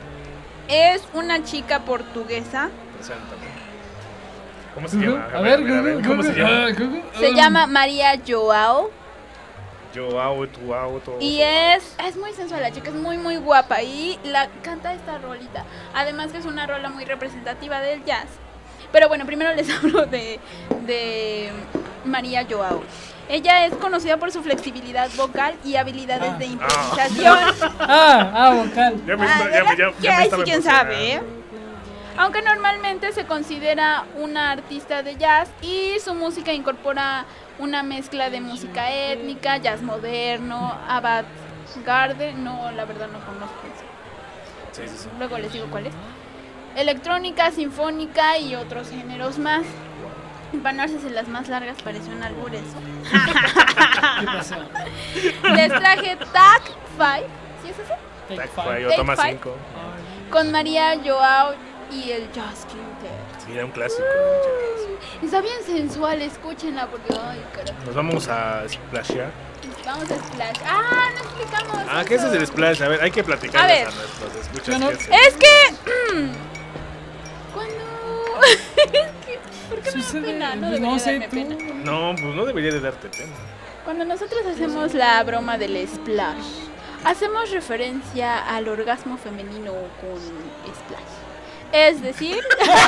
es una chica portuguesa. Preséntame. ¿Cómo se Google, llama? a ver, mira, Google, ¿cómo se Google, llama? ah, Google, Se ah. llama María Joao. Yo hago tu auto. Y es, es muy sensual, la chica es muy muy guapa y la canta esta rolita. Además que es una rola muy representativa del jazz. Pero bueno, primero les hablo de, de María Joao. Ella es conocida por su flexibilidad vocal y habilidades Ah. de improvisación. Ah, ah, vocal. Ya me, Ah, está- ya, me- ya, ¿verdad? ya me Que estaba sí, quién emocionando. sabe, ¿eh? Aunque normalmente se considera una artista de jazz y su música incorpora una mezcla de música étnica, jazz moderno, avant-garde, no, la verdad no conozco eso. Sí, sí, sí. Luego les digo cuál es. Electrónica, sinfónica y otros géneros más. Para no hacerse las más largas, pareció un albur eso. ¿Qué pasó? Les traje Tag Five, ¿sí es ese? Take Tac, five. fue, yo Take toma five. cinco. Con María Joao y el Jazz Quintet. Sí, era un clásico del jazz. Está bien sensual, escúchenla porque, ay, carajo. Nos vamos a splashear. Vamos a Splash. Ah, no explicamos. Ah, ¿qué es eso. el splash? A ver, hay que A platicarles ver. a, nuestros escuchas. Bueno, qué es el- Es que. mm, cuando. Es que, ¿por qué me da Sucede, pena? No pues, debería no sé, darme tú. pena. No, pues no debería de darte pena. Cuando nosotros hacemos la broma del splash, hacemos referencia al orgasmo femenino con splash. Es decir,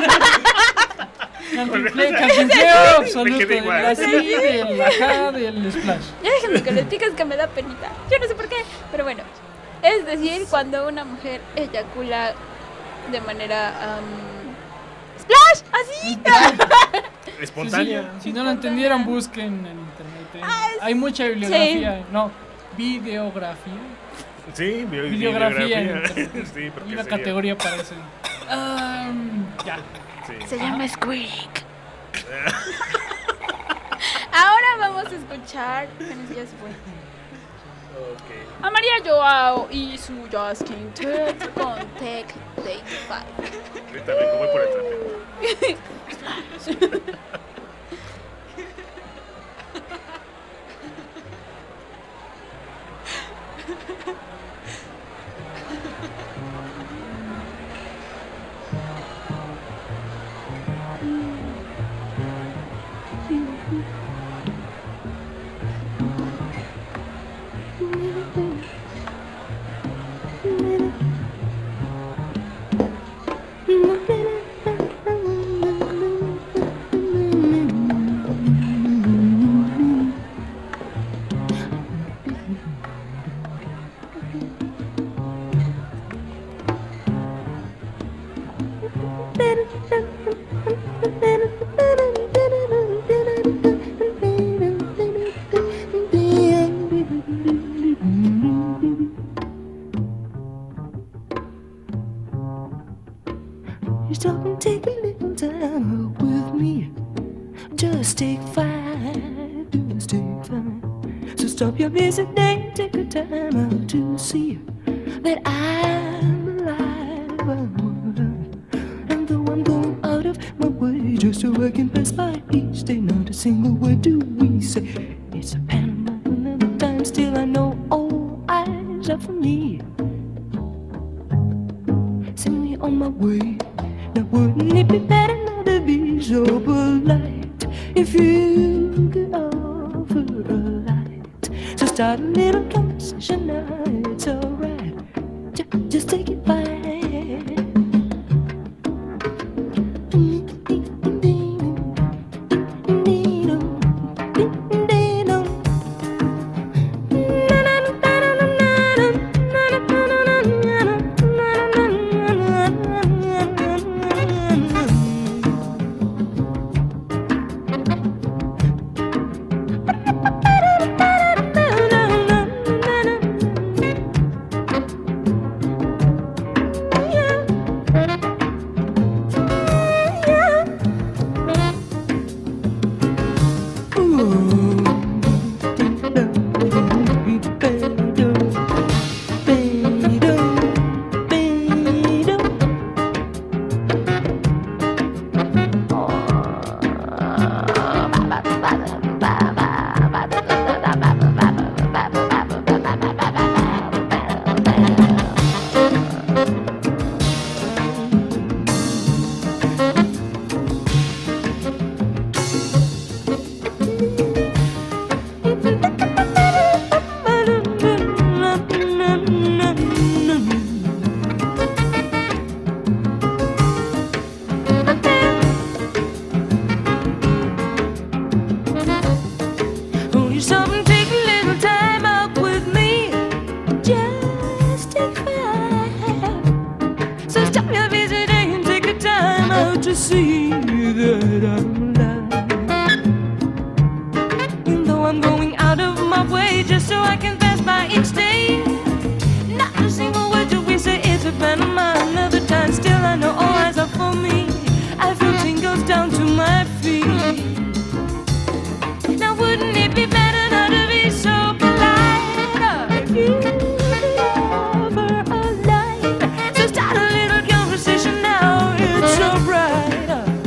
Cantinfleo, cantinfleo absoluto. Me quedé Del igual. así, del acá, del splash. ya déjenme que les digas que me da penita. Yo no sé por qué, pero bueno. Es decir, cuando una mujer eyacula de manera. am, ¡Splash! ¡Así! Espontánea. Si no lo entendieron, busquen en internet. ¿eh? Hay mucha bibliografía. No, videografía. Sí, bio- Videografía en videografía. internet. Sí, Hay porque una sería- categoría para eso. Um, ya. Sí. Se llama Squeak. Ahora vamos a escuchar. Bueno, sí, ya se fue. Ok. A María Joao y su Jazz Quintet con Tech Take Five. Ahorita vengo, voy por el trapero. You stop and take a little time out with me. Just take five, just take five. So stop your busy day and take a time out to see that I'm alive. I'm alive. And though I'm going out of my way just so I can pass by each day, not a single word do we say. It's a Panama another time, still I know all eyes are for me. Send me on my way. Now wouldn't it be better not to be so polite if you could offer a light? So start a little conversation now, it's alright. Just, just take it by. Start a little conversation now, it's so bright.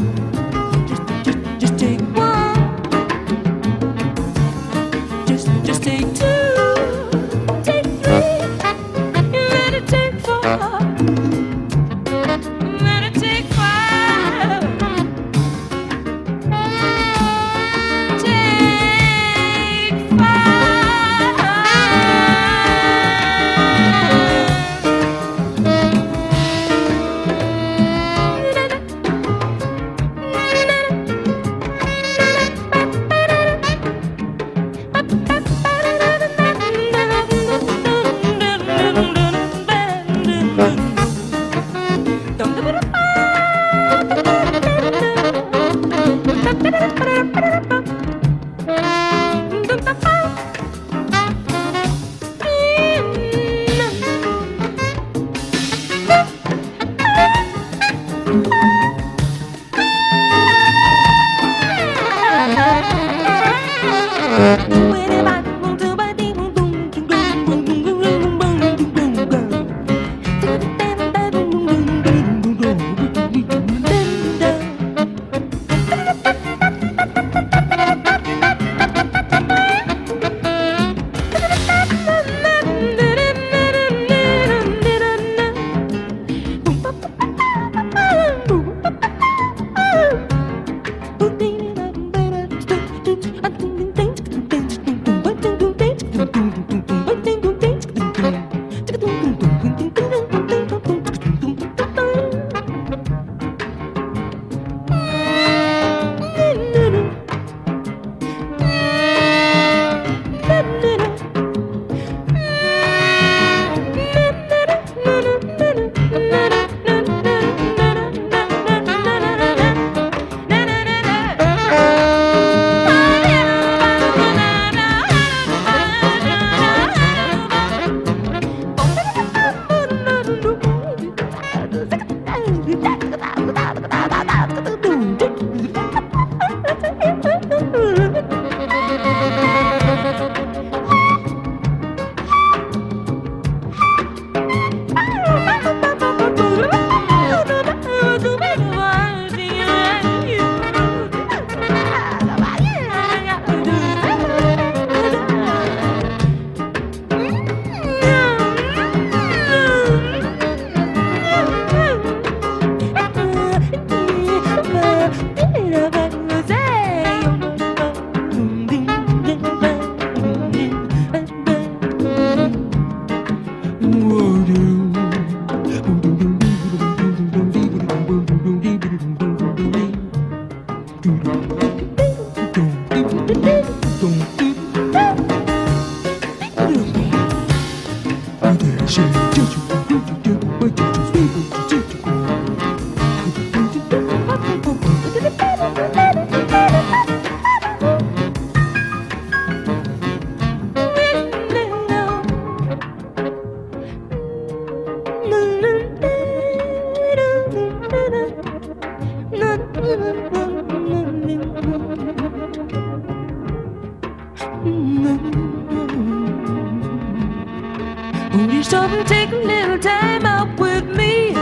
Won't you stop and take a little time out with me?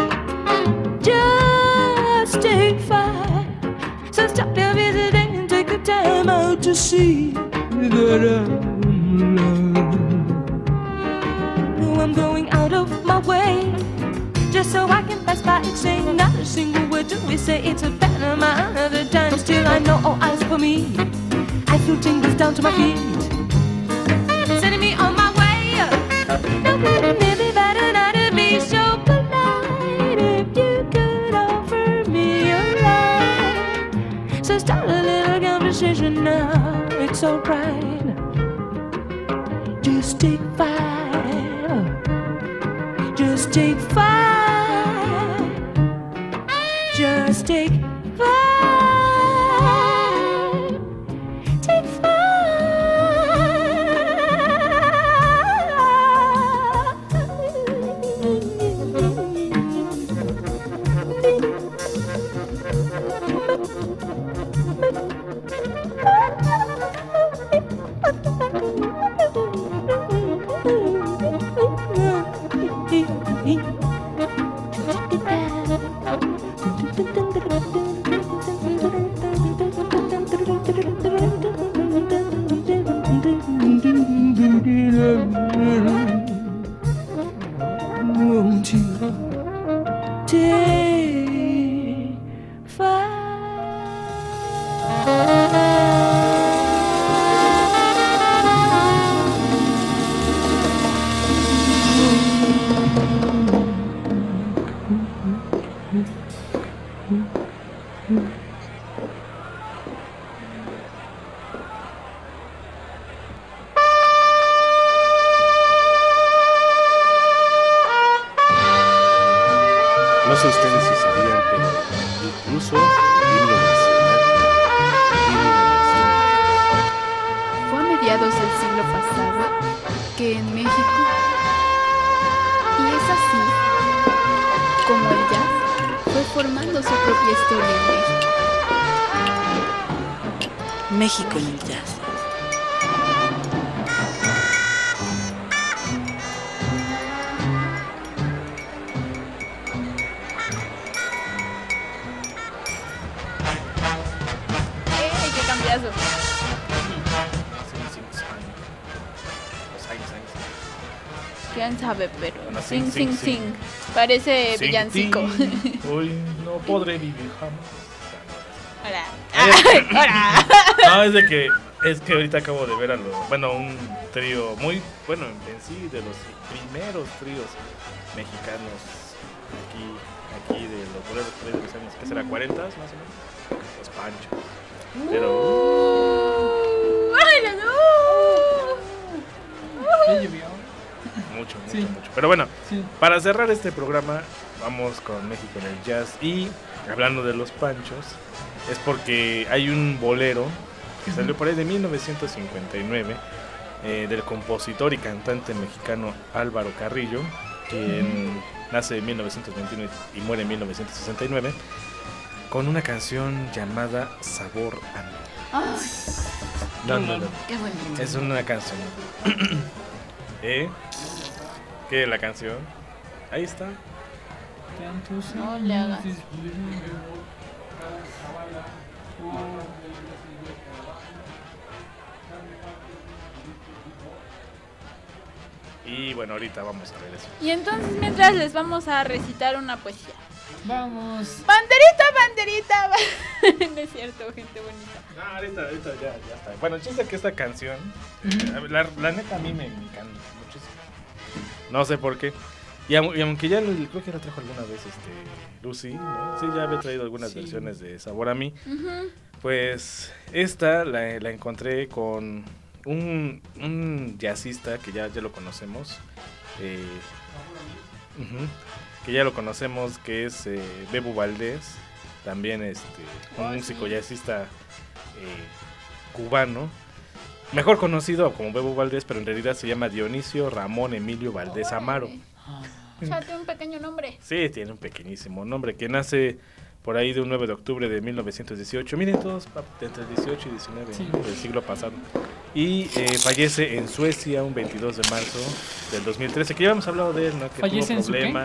Just take five. So stop your visiting and take the time out to see that I'm loved. Oh, I'm going out of my way just so I can pass by and say not a single word till we say it's a panama. Another time still I know all eyes for me. I feel tingles down to my feet, sending me on my way. Maybe better not to be so polite if you could offer me a ride. So start a little conversation now, it's alright. Just take five. Just take five. Just take five. Take five. Won't you take five? No sé ustedes si sabían, pero incluso el himno nacional tiene una versión. Fue a mediados del siglo pasado que en México, y es así como el jazz fue formando su propia historia en México. México en el jazz. ¿Quién sabe? Pero Bueno, sing, sing, sing, sing, sing. Parece Sing villancico. ti, hoy no podré vivir jamás. Hola. Eh, Hola. No, es de que es que ahorita acabo de ver a lo, bueno, un trío muy bueno en sí de los primeros tríos mexicanos aquí aquí de los boleros por ahí de los años que será cuarenta más o menos, los Panchos. Pero ¡Ay, no! ¿Qué llovió? mucho, mucho, Sí. mucho. Pero bueno, Sí. para cerrar este programa, vamos con México en el jazz. Y hablando de los Panchos, es porque hay un bolero que salió por ahí de mil novecientos cincuenta y nueve, eh, del compositor y cantante mexicano Álvaro Carrillo, quien nace en mil novecientos veintiuno y muere en mil novecientos sesenta y nueve, con una canción llamada Sabor a mí. Ay, No, no, no. qué bonito. Es una canción. ¿Eh? ¿Qué es la canción? Ahí está. No le hagas. Y bueno, ahorita vamos a ver eso. Y entonces mientras les vamos a recitar una poesía. Vamos. Banderita, banderita. ba- No es cierto, gente bonita. No, ahorita, ahorita ya, ya está. Bueno, el chiste es que esta canción, eh, la, la neta a mí me encanta muchísimo. No sé por qué. Y, aun- y aunque ya lo- creo que la trajo alguna vez este Lucy, ¿no? Sí, ya había traído algunas Sí. versiones de Sabor a mí. Ujú. Pues esta la, la encontré con un, un jazzista que ya, ya lo conocemos, eh, uh-huh, que ya lo conocemos, que es eh, Bebo Valdés, también este, un oh, músico sí. jazzista eh, cubano, mejor conocido como Bebo Valdés, pero en realidad se llama Dionisio Ramón Emilio Valdés Amaro. Ya tiene un pequeño nombre. Sí, tiene un pequeñísimo nombre, que nace por ahí de un nueve de octubre de mil novecientos dieciocho. Miren todos, entre dieciocho y diecinueve sí. del siglo pasado. Y eh, fallece en Suecia un veintidós de marzo del dos mil trece, que ya hemos hablado de él, ¿no? Que ¿Fallece tuvo problemas.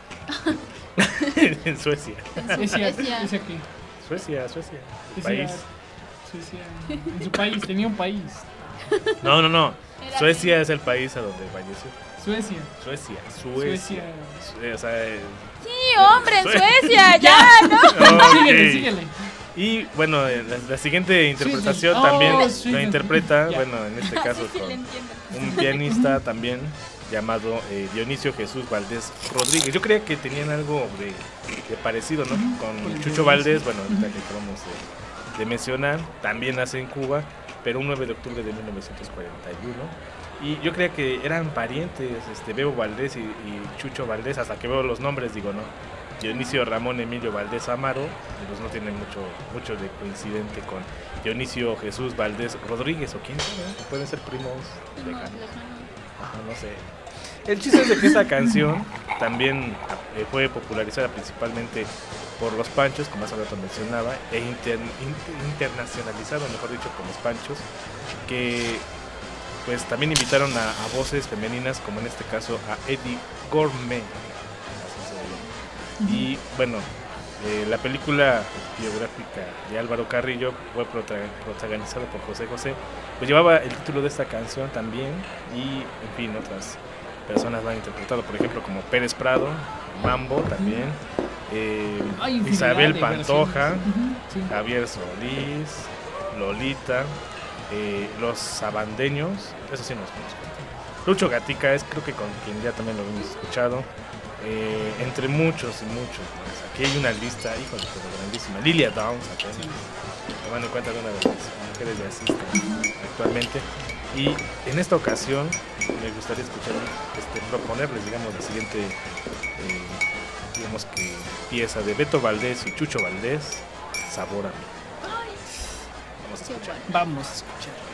¿En en Suecia. ¿En Suecia? Suecia, aquí. Suecia, Suecia. Suecia, país. Suecia. En su país, tenía un país. No, no, no. Era Suecia bien. Es el país a donde falleció. Suecia. Suecia, Suecia. Suecia. O sea, eh, sí, hombre, en Suecia, ya, ¿no? Okay. Síguele, síguele. Y bueno, la, la siguiente interpretación oh, también sí, lo sí. interpreta, Ya. bueno, en este caso sí, con un pianista también llamado eh, Dionisio Jesús Valdés Rodríguez. Yo creía que tenían algo de, de parecido, ¿no? Con Chucho Valdés, bueno, ahorita que acabamos de, de mencionar, también nace en Cuba, pero un nueve de octubre de mil novecientos cuarenta y uno. Y yo creía que eran parientes, este, Bebo Valdés y, y Chucho Valdés, hasta que veo los nombres, digo, no. Dionisio Ramón Emilio Valdés Amaro, pues no tiene mucho mucho de coincidente con Dionisio Jesús Valdés Rodríguez, o quién sabe, pueden ser primos lejanos. Ajá, no sé. El chiste es de que esta canción también eh, fue popularizada principalmente por los Panchos, como hace rato mencionaba, e inter, inter, internacionalizado, mejor dicho, por los Panchos, que pues también invitaron a, a voces femeninas, como en este caso a Eddie Gourmet. Y bueno, eh, la película biográfica de Álvaro Carrillo fue protagonizada por José José, pues llevaba el título de esta canción también, y en fin, otras personas la han interpretado, por ejemplo, como Pérez Prado, Mambo también, eh, Ay, Isabel Pantoja, uh-huh, sí. Javier Solís, Lolita, eh, Los Sabandeños, eso sí nos conozco. Lucho Gatica es creo que con quien ya también lo hemos escuchado. Eh, entre muchos y muchos más. Aquí hay una lista, híjole, pero grandísima. Lilia Downs, acá, sí. tomando en cuenta de una de las mujeres de asista actualmente. Y en esta ocasión me gustaría escuchar, este, proponerles, digamos, la siguiente, eh, digamos que pieza de Beto Valdés y Chucho Valdés, Sabor a mí. Vamos a escuchar. Vamos a escuchar.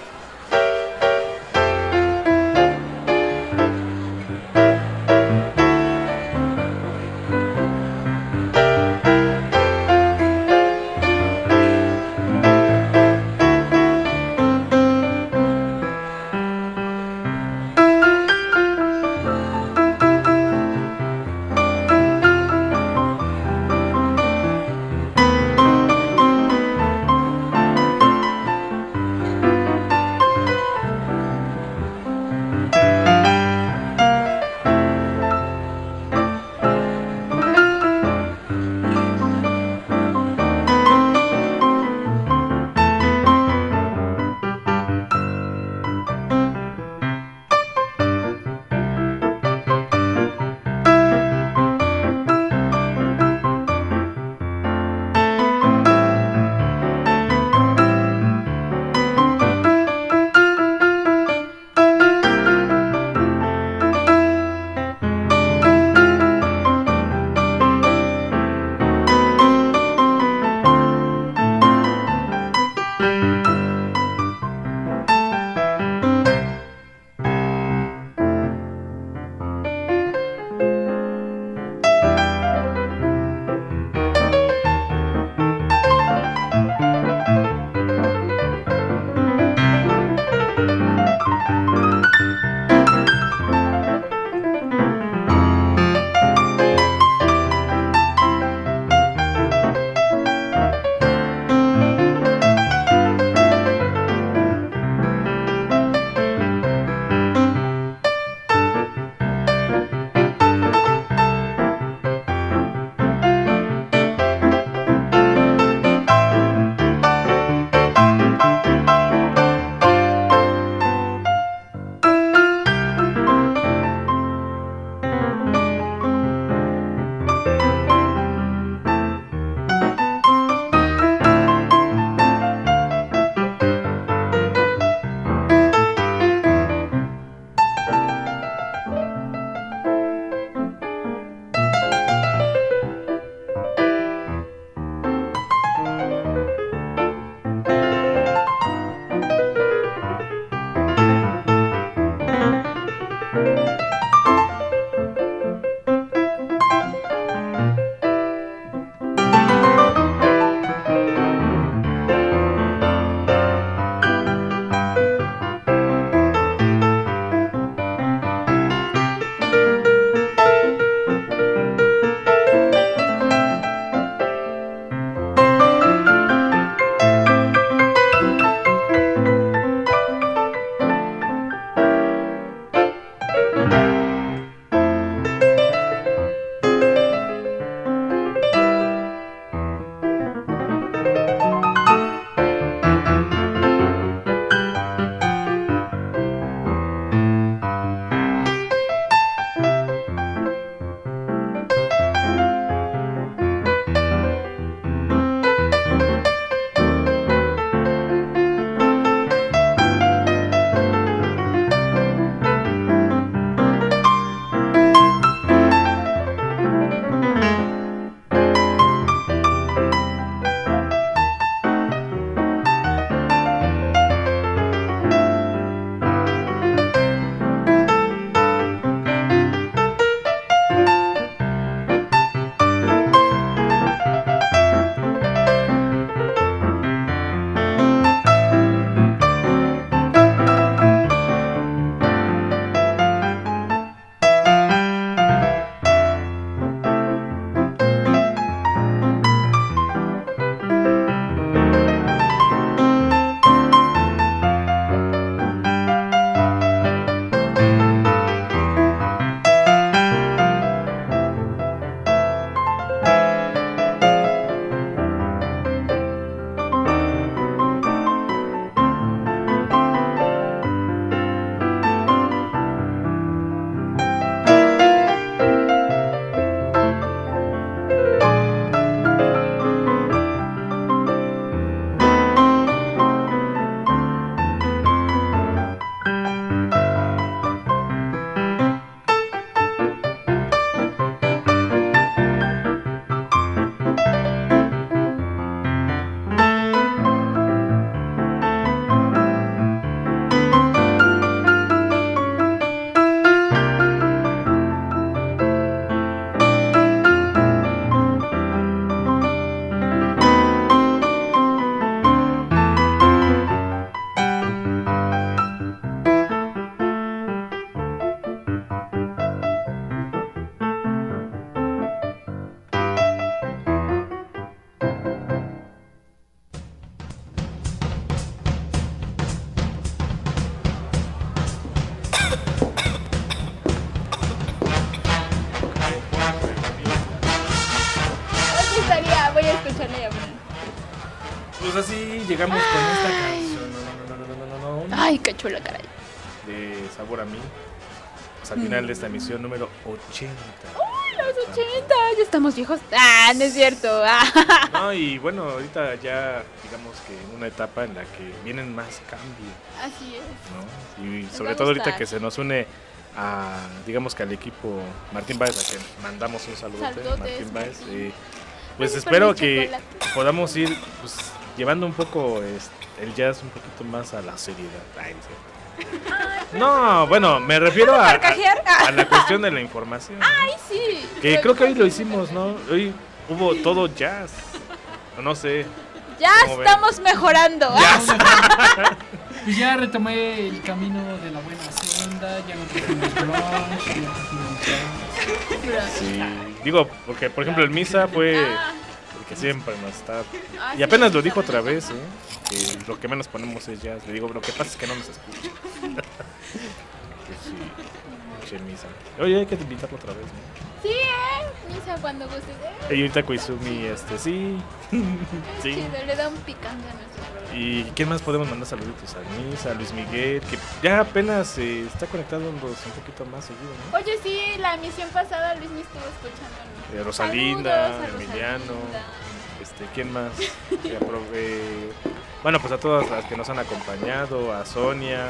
pues así llegamos con esta canción. No, no, no, no, no, no, no. Ay, qué chula, caray. De Sabor a mí. Pues al final de esta emisión número ochenta. ¡Uy, los ochenta! Ya estamos viejos. Ah, no es cierto. Ah. No, y bueno, ahorita ya digamos que en una etapa en la que vienen más cambios. Así es. ¿No? Y Nos sobre va a todo ahorita gustar. que se nos une a, digamos que al equipo Martín Báez, a quien mandamos un saludote, Saludotes, Martín Báez. Martín. eh, pues Gracias por espero mi que chocolate. podamos ir pues, llevando un poco este, el jazz un poquito más a la seriedad. Ay, no sé. No, bueno, me refiero a, a, a la cuestión de la información. Ay, sí. Que creo que hoy lo hicimos, ¿no? Hoy hubo todo jazz. No sé. Ya ¿Cómo ven? estamos mejorando. Pues ya retomé el camino de la buena senda, ya no trajimos grunge, ya no trajimos jazz. Sí. Digo, porque por ejemplo el Misa fue Ah. el que siempre nos está. Ah, Y sí, apenas sí, lo dijo sí. otra vez, ¿eh? Que lo que menos ponemos es jazz. Le digo, lo que pasa es que no nos escucha. Pues sí, pinche Misa. Oye, hay que invitarlo otra vez, ¿no? Sí, eh. Misa cuando guste. Eh, Y ahorita Koizumi, este, sí. es Sí. chido, le da un picante a nuestro programa. ¿Y quién más podemos mandar saluditos? A Misa, a Luis Miguel, que ya apenas eh, está conectándonos un poquito más seguido, ¿no? Oye, sí, la emisión pasada Luis me estuvo escuchando. Eh, Rosalinda, Saludos a Emiliano, Rosalinda. este, ¿quién más? Eh, apro- eh, bueno, pues a todas las que nos han acompañado, a Sonia,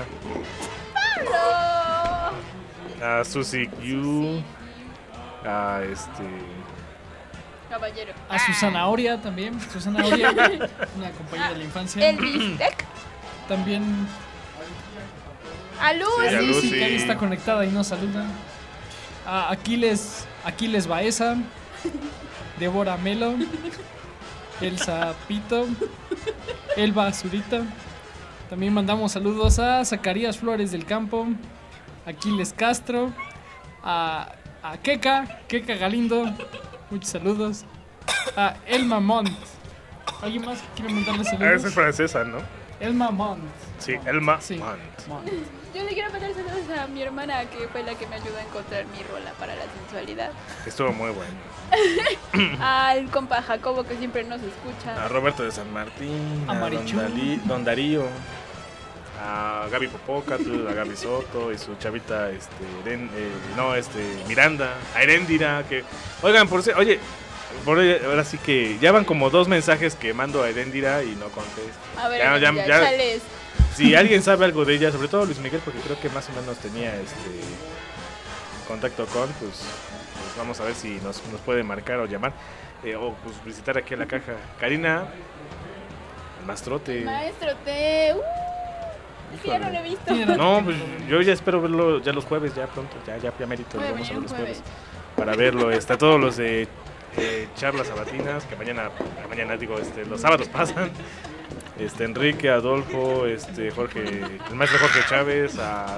¡Hola! a Susi Yu, a este... Caballero. A Susana Oria también, Susana Oria, una compañera de la infancia. El bistec. También A Luz. Sí, a sí, Lucy. sí, que ahí está conectada y nos saluda. A Aquiles, Aquiles Baeza, Débora Melo, Elsa Pito, Elba Zurita. También mandamos saludos a Zacarías Flores del Campo, Aquiles Castro, a, a Keka, Keka Galindo, muchos saludos. A Elma Mont. ¿Alguien más que quiere mandarle Ah, esa saludos? es francesa, ¿no? Elma Mont. Sí, Elma Sí. Mont. Mont. Yo le quiero mandar saludos a mi hermana, que fue la que me ayudó a encontrar mi rola para la sensualidad. Estuvo muy bueno. Al compa Jacobo, que siempre nos escucha. A Roberto de San Martín, A a, Don, Marichu. Dalí- Don Darío, a Gaby Popocatl, a Gaby Soto y su chavita, este, Eren- eh, no, este, Miranda, a Erendira, que, oigan, por si, oye, por, ahora sí que ya van como dos mensajes que mando a Erendira y no contesto. A ver, Ya, ya, ya, ya. chales. Si alguien sabe algo de ella, sobre todo Luis Miguel, porque creo que más o menos tenía este contacto con, pues, pues vamos a ver si nos, nos puede marcar o llamar, eh, o pues visitar aquí a la caja. Karina, el mastrote. Maestro T. Uh, sí, ya no lo he visto. No, pues yo ya espero verlo ya los jueves, ya pronto, ya, ya, ya merito, Jueves, vamos a ver los jueves. jueves para verlo. Está todos los de eh, charlas sabatinas, que mañana, mañana digo, este, los sábados pasan. Este, Enrique, Adolfo, este, Jorge, el maestro Jorge Chávez, a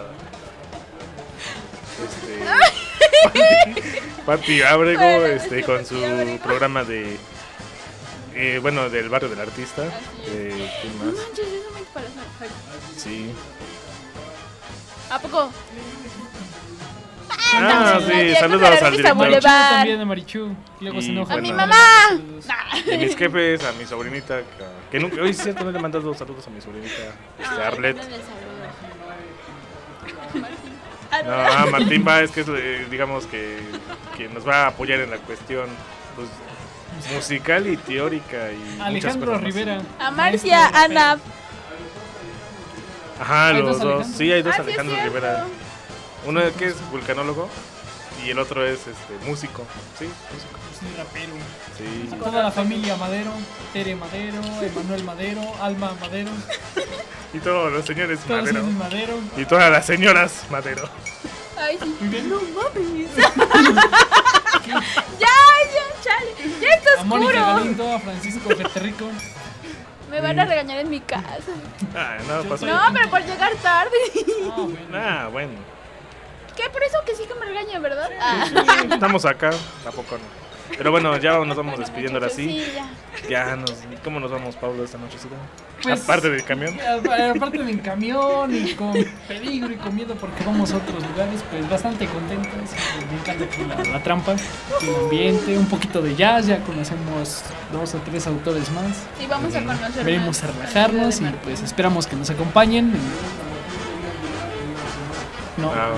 este, Pati Ábrego, Bueno, este, con su Pati Ábrego. programa de, eh, bueno, del barrio del artista. Así es. Eh, ¿quién No más? manches, eso me disparó. Sí. ¿A poco? Ah, no, sí, no, saludos no, al no, director. Boulevard. Marichu también, de Marichu. Luego Y se enoja. A mi bueno. mamá. Y mis jefes, a mi sobrinita, que, que nunca, hoy es cierto, no le he mandado saludos a mi sobrinita, este, Ay, Arlet. mándale saludos. Martín. No, ah, Martín Báez, que es, eh, digamos, que, que nos va a apoyar en la cuestión pues, musical y teórica. Y muchas Alejandro cosas más. Rivera. A Marcia, maestro Ana. Ajá, ¿Hay los dos dos. Alejandros? Sí, hay dos Ah, sí, es Alejandro cierto. Rivera. Uno que es vulcanólogo y el otro es este músico. Sí, músico. Es un rapero. Sí. Toda la familia Madero, Tere Madero, Emanuel Madero, Alma Madero, Y todos los señores todos Madero. los Madero. Y todas las señoras Madero. Ay, sí. Muy bien. No mames. ya, ya, chale. Ya está A Mónica oscuro. Galindo, a Francisco Ferterrico. Me van a regañar en mi casa. Ah, no, Yo pasa soy- No, pero por llegar tarde. Ah, bueno. Ah, bueno. ¿Qué? Por eso que sí que me regañan, ¿verdad? Ah. Estamos acá, tampoco no. Pero bueno, ya nos vamos despidiendo ahora sí. Sí, ya. Ya nos, ¿cómo nos vamos, Pablo, esta noche? Pues, aparte del camión. Aparte del camión y con peligro y con miedo porque vamos a otros lugares, pues bastante contentos. Me encanta aquí la, la trampa, el ambiente, un poquito de jazz, ya conocemos dos o tres autores más. Y vamos a conocer. Venimos a relajarnos y pues esperamos que nos acompañen. No. Ah.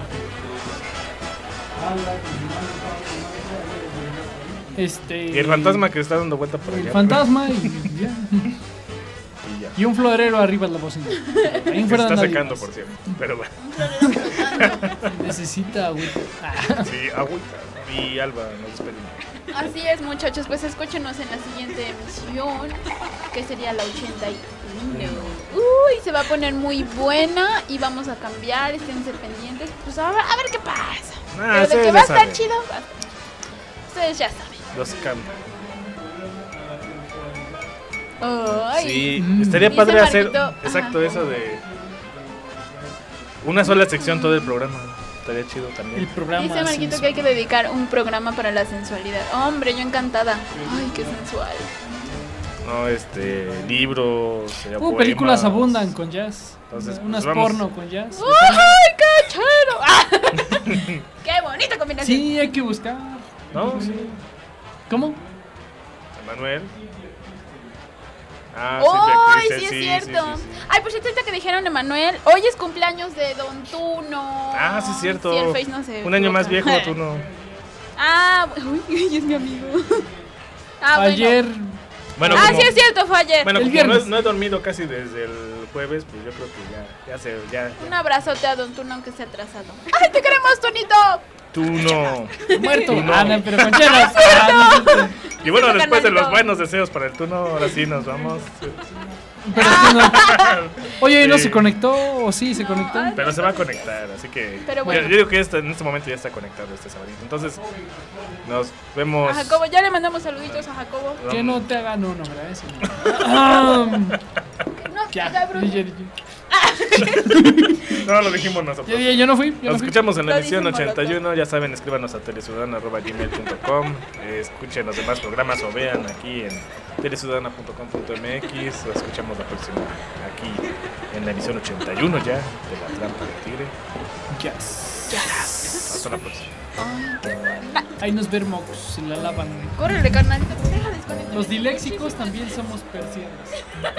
Este, y el fantasma que está dando vuelta por allá. El fantasma y ya. y ya. Y un florero arriba de la bocina. Ahí se está secando, por cierto. Pero bueno. Necesita agüita. Sí, agüita. Y Alba, nos despedimos. Así es, muchachos. Pues escúchenos en la siguiente emisión, que sería la ochenta y uno. Uy, se va a poner muy buena y vamos a cambiar. Esténse pendientes. Pues a ver, a ver qué pasa. Ah, Pero de que va a estar saben. chido, ustedes ya saben. Los cambios. Ay. Sí, estaría Dice padre hacer Marquito, exacto ajá. eso de una sola sección todo el programa. Estaría chido también. El programa Dice Marquito sensual. que hay que dedicar un programa para la sensualidad. Hombre, yo encantada. Ay, qué sensual. No, este, libros, sería Uh, poemas. películas abundan con jazz. Entonces, unas pues vamos. porno con jazz. ¡Ay, qué chido! Ah. ¡Qué bonita combinación! Sí, hay que buscar. No, sí. ¿Cómo? Manuel. Ah, ¡Ay, sí, sí, es sí, cierto! sí, sí, sí. Ay, por cierto, ahorita que dijeron Emanuel, hoy es cumpleaños de Don Tuno. Ah, sí, es cierto. Sí, el Face no se Un año más viejo, equivoca. tú no. Ah, uy, es mi amigo. Ah, Ayer. Bueno, ah, como, sí, es cierto, fue ayer. Bueno, El como no, viernes. he- no he dormido casi desde el jueves, pues yo creo que ya, ya se, ya. Un abrazote a Don Tuno, aunque sea atrasado. ¡Ay, te queremos, Tunito! Tú no. Muerto. Tú no. Ah, no, pero con chelas. Ah, no, no, Y bueno, Sí, después de los carnalito. buenos deseos para el tú no, ahora sí nos vamos. pero tú no. Oye, ¿y no Sí. se conectó? ¿O sí se conectó? Pero se va a conectar, así que. Pero bueno. Yo, yo digo que este- en este momento ya está conectado este sabadito. Entonces, nos vemos. A Jacobo, ya le mandamos saluditos a Jacobo. Que no te haga no, no, gracias. Ah, No, ya, cabrón. ya, ya. No, lo dijimos nosotros. Ya, ya, yo no fui. Yo no Nos fui. escuchamos en la Lo emisión dicen ochenta y uno. Ya saben, escríbanos a teleciudadana arroba gmail punto com. Eh, escuchen los demás programas o vean aquí en teleciudadana punto com punto m x. Lo escuchamos la próxima aquí en la emisión ochenta y uno ya de La Trampa del Tigre. Yes. Hasta la próxima. Ahí nos vemos si la lavan. Córrele, carnalito. Deja desconectar. Los diléxicos también somos persianos.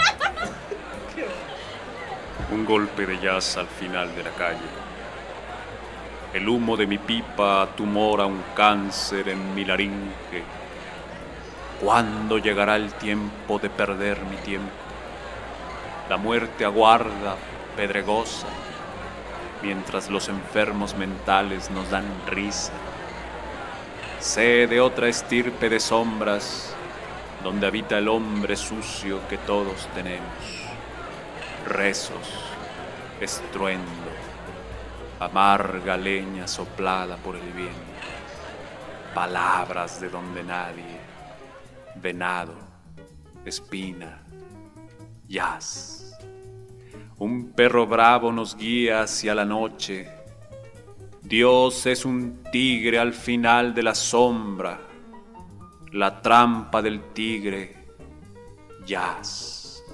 Un golpe de jazz al final de la calle. El humo de mi pipa tumora un cáncer en mi laringe. ¿Cuándo llegará el tiempo de perder mi tiempo? La muerte aguarda, pedregosa, mientras los enfermos mentales nos dan risa. Sé de otra estirpe de sombras, donde habita el hombre sucio que todos tenemos. Rezos, estruendo, amarga leña soplada por el viento, palabras de donde nadie, venado, espina, jazz. Un perro bravo nos guía hacia la noche. Dios es un tigre al final de la sombra, la trampa del tigre, jazz.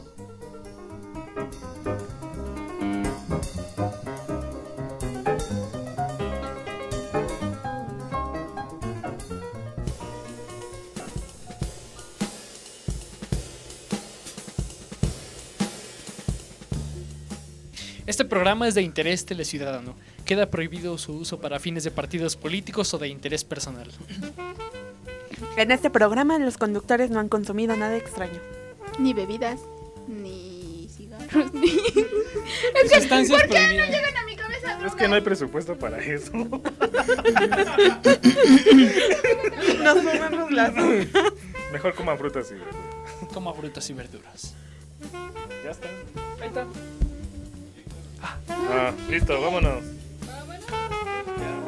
Este programa es de interés teleciudadano. Queda prohibido su uso para fines de partidos políticos o de interés personal. En este programa los conductores no han consumido nada extraño. Ni bebidas, ni cigarros, ni... Es que, Sustancias ¿por qué no prohibidas. llegan a mi cabeza? Es que no hay presupuesto para eso. Nos fumamos las... Mejor coman frutas y verduras. Coma frutas y verduras. Ya está. Ahí está. Ah, listo, vámonos. Ah, bueno.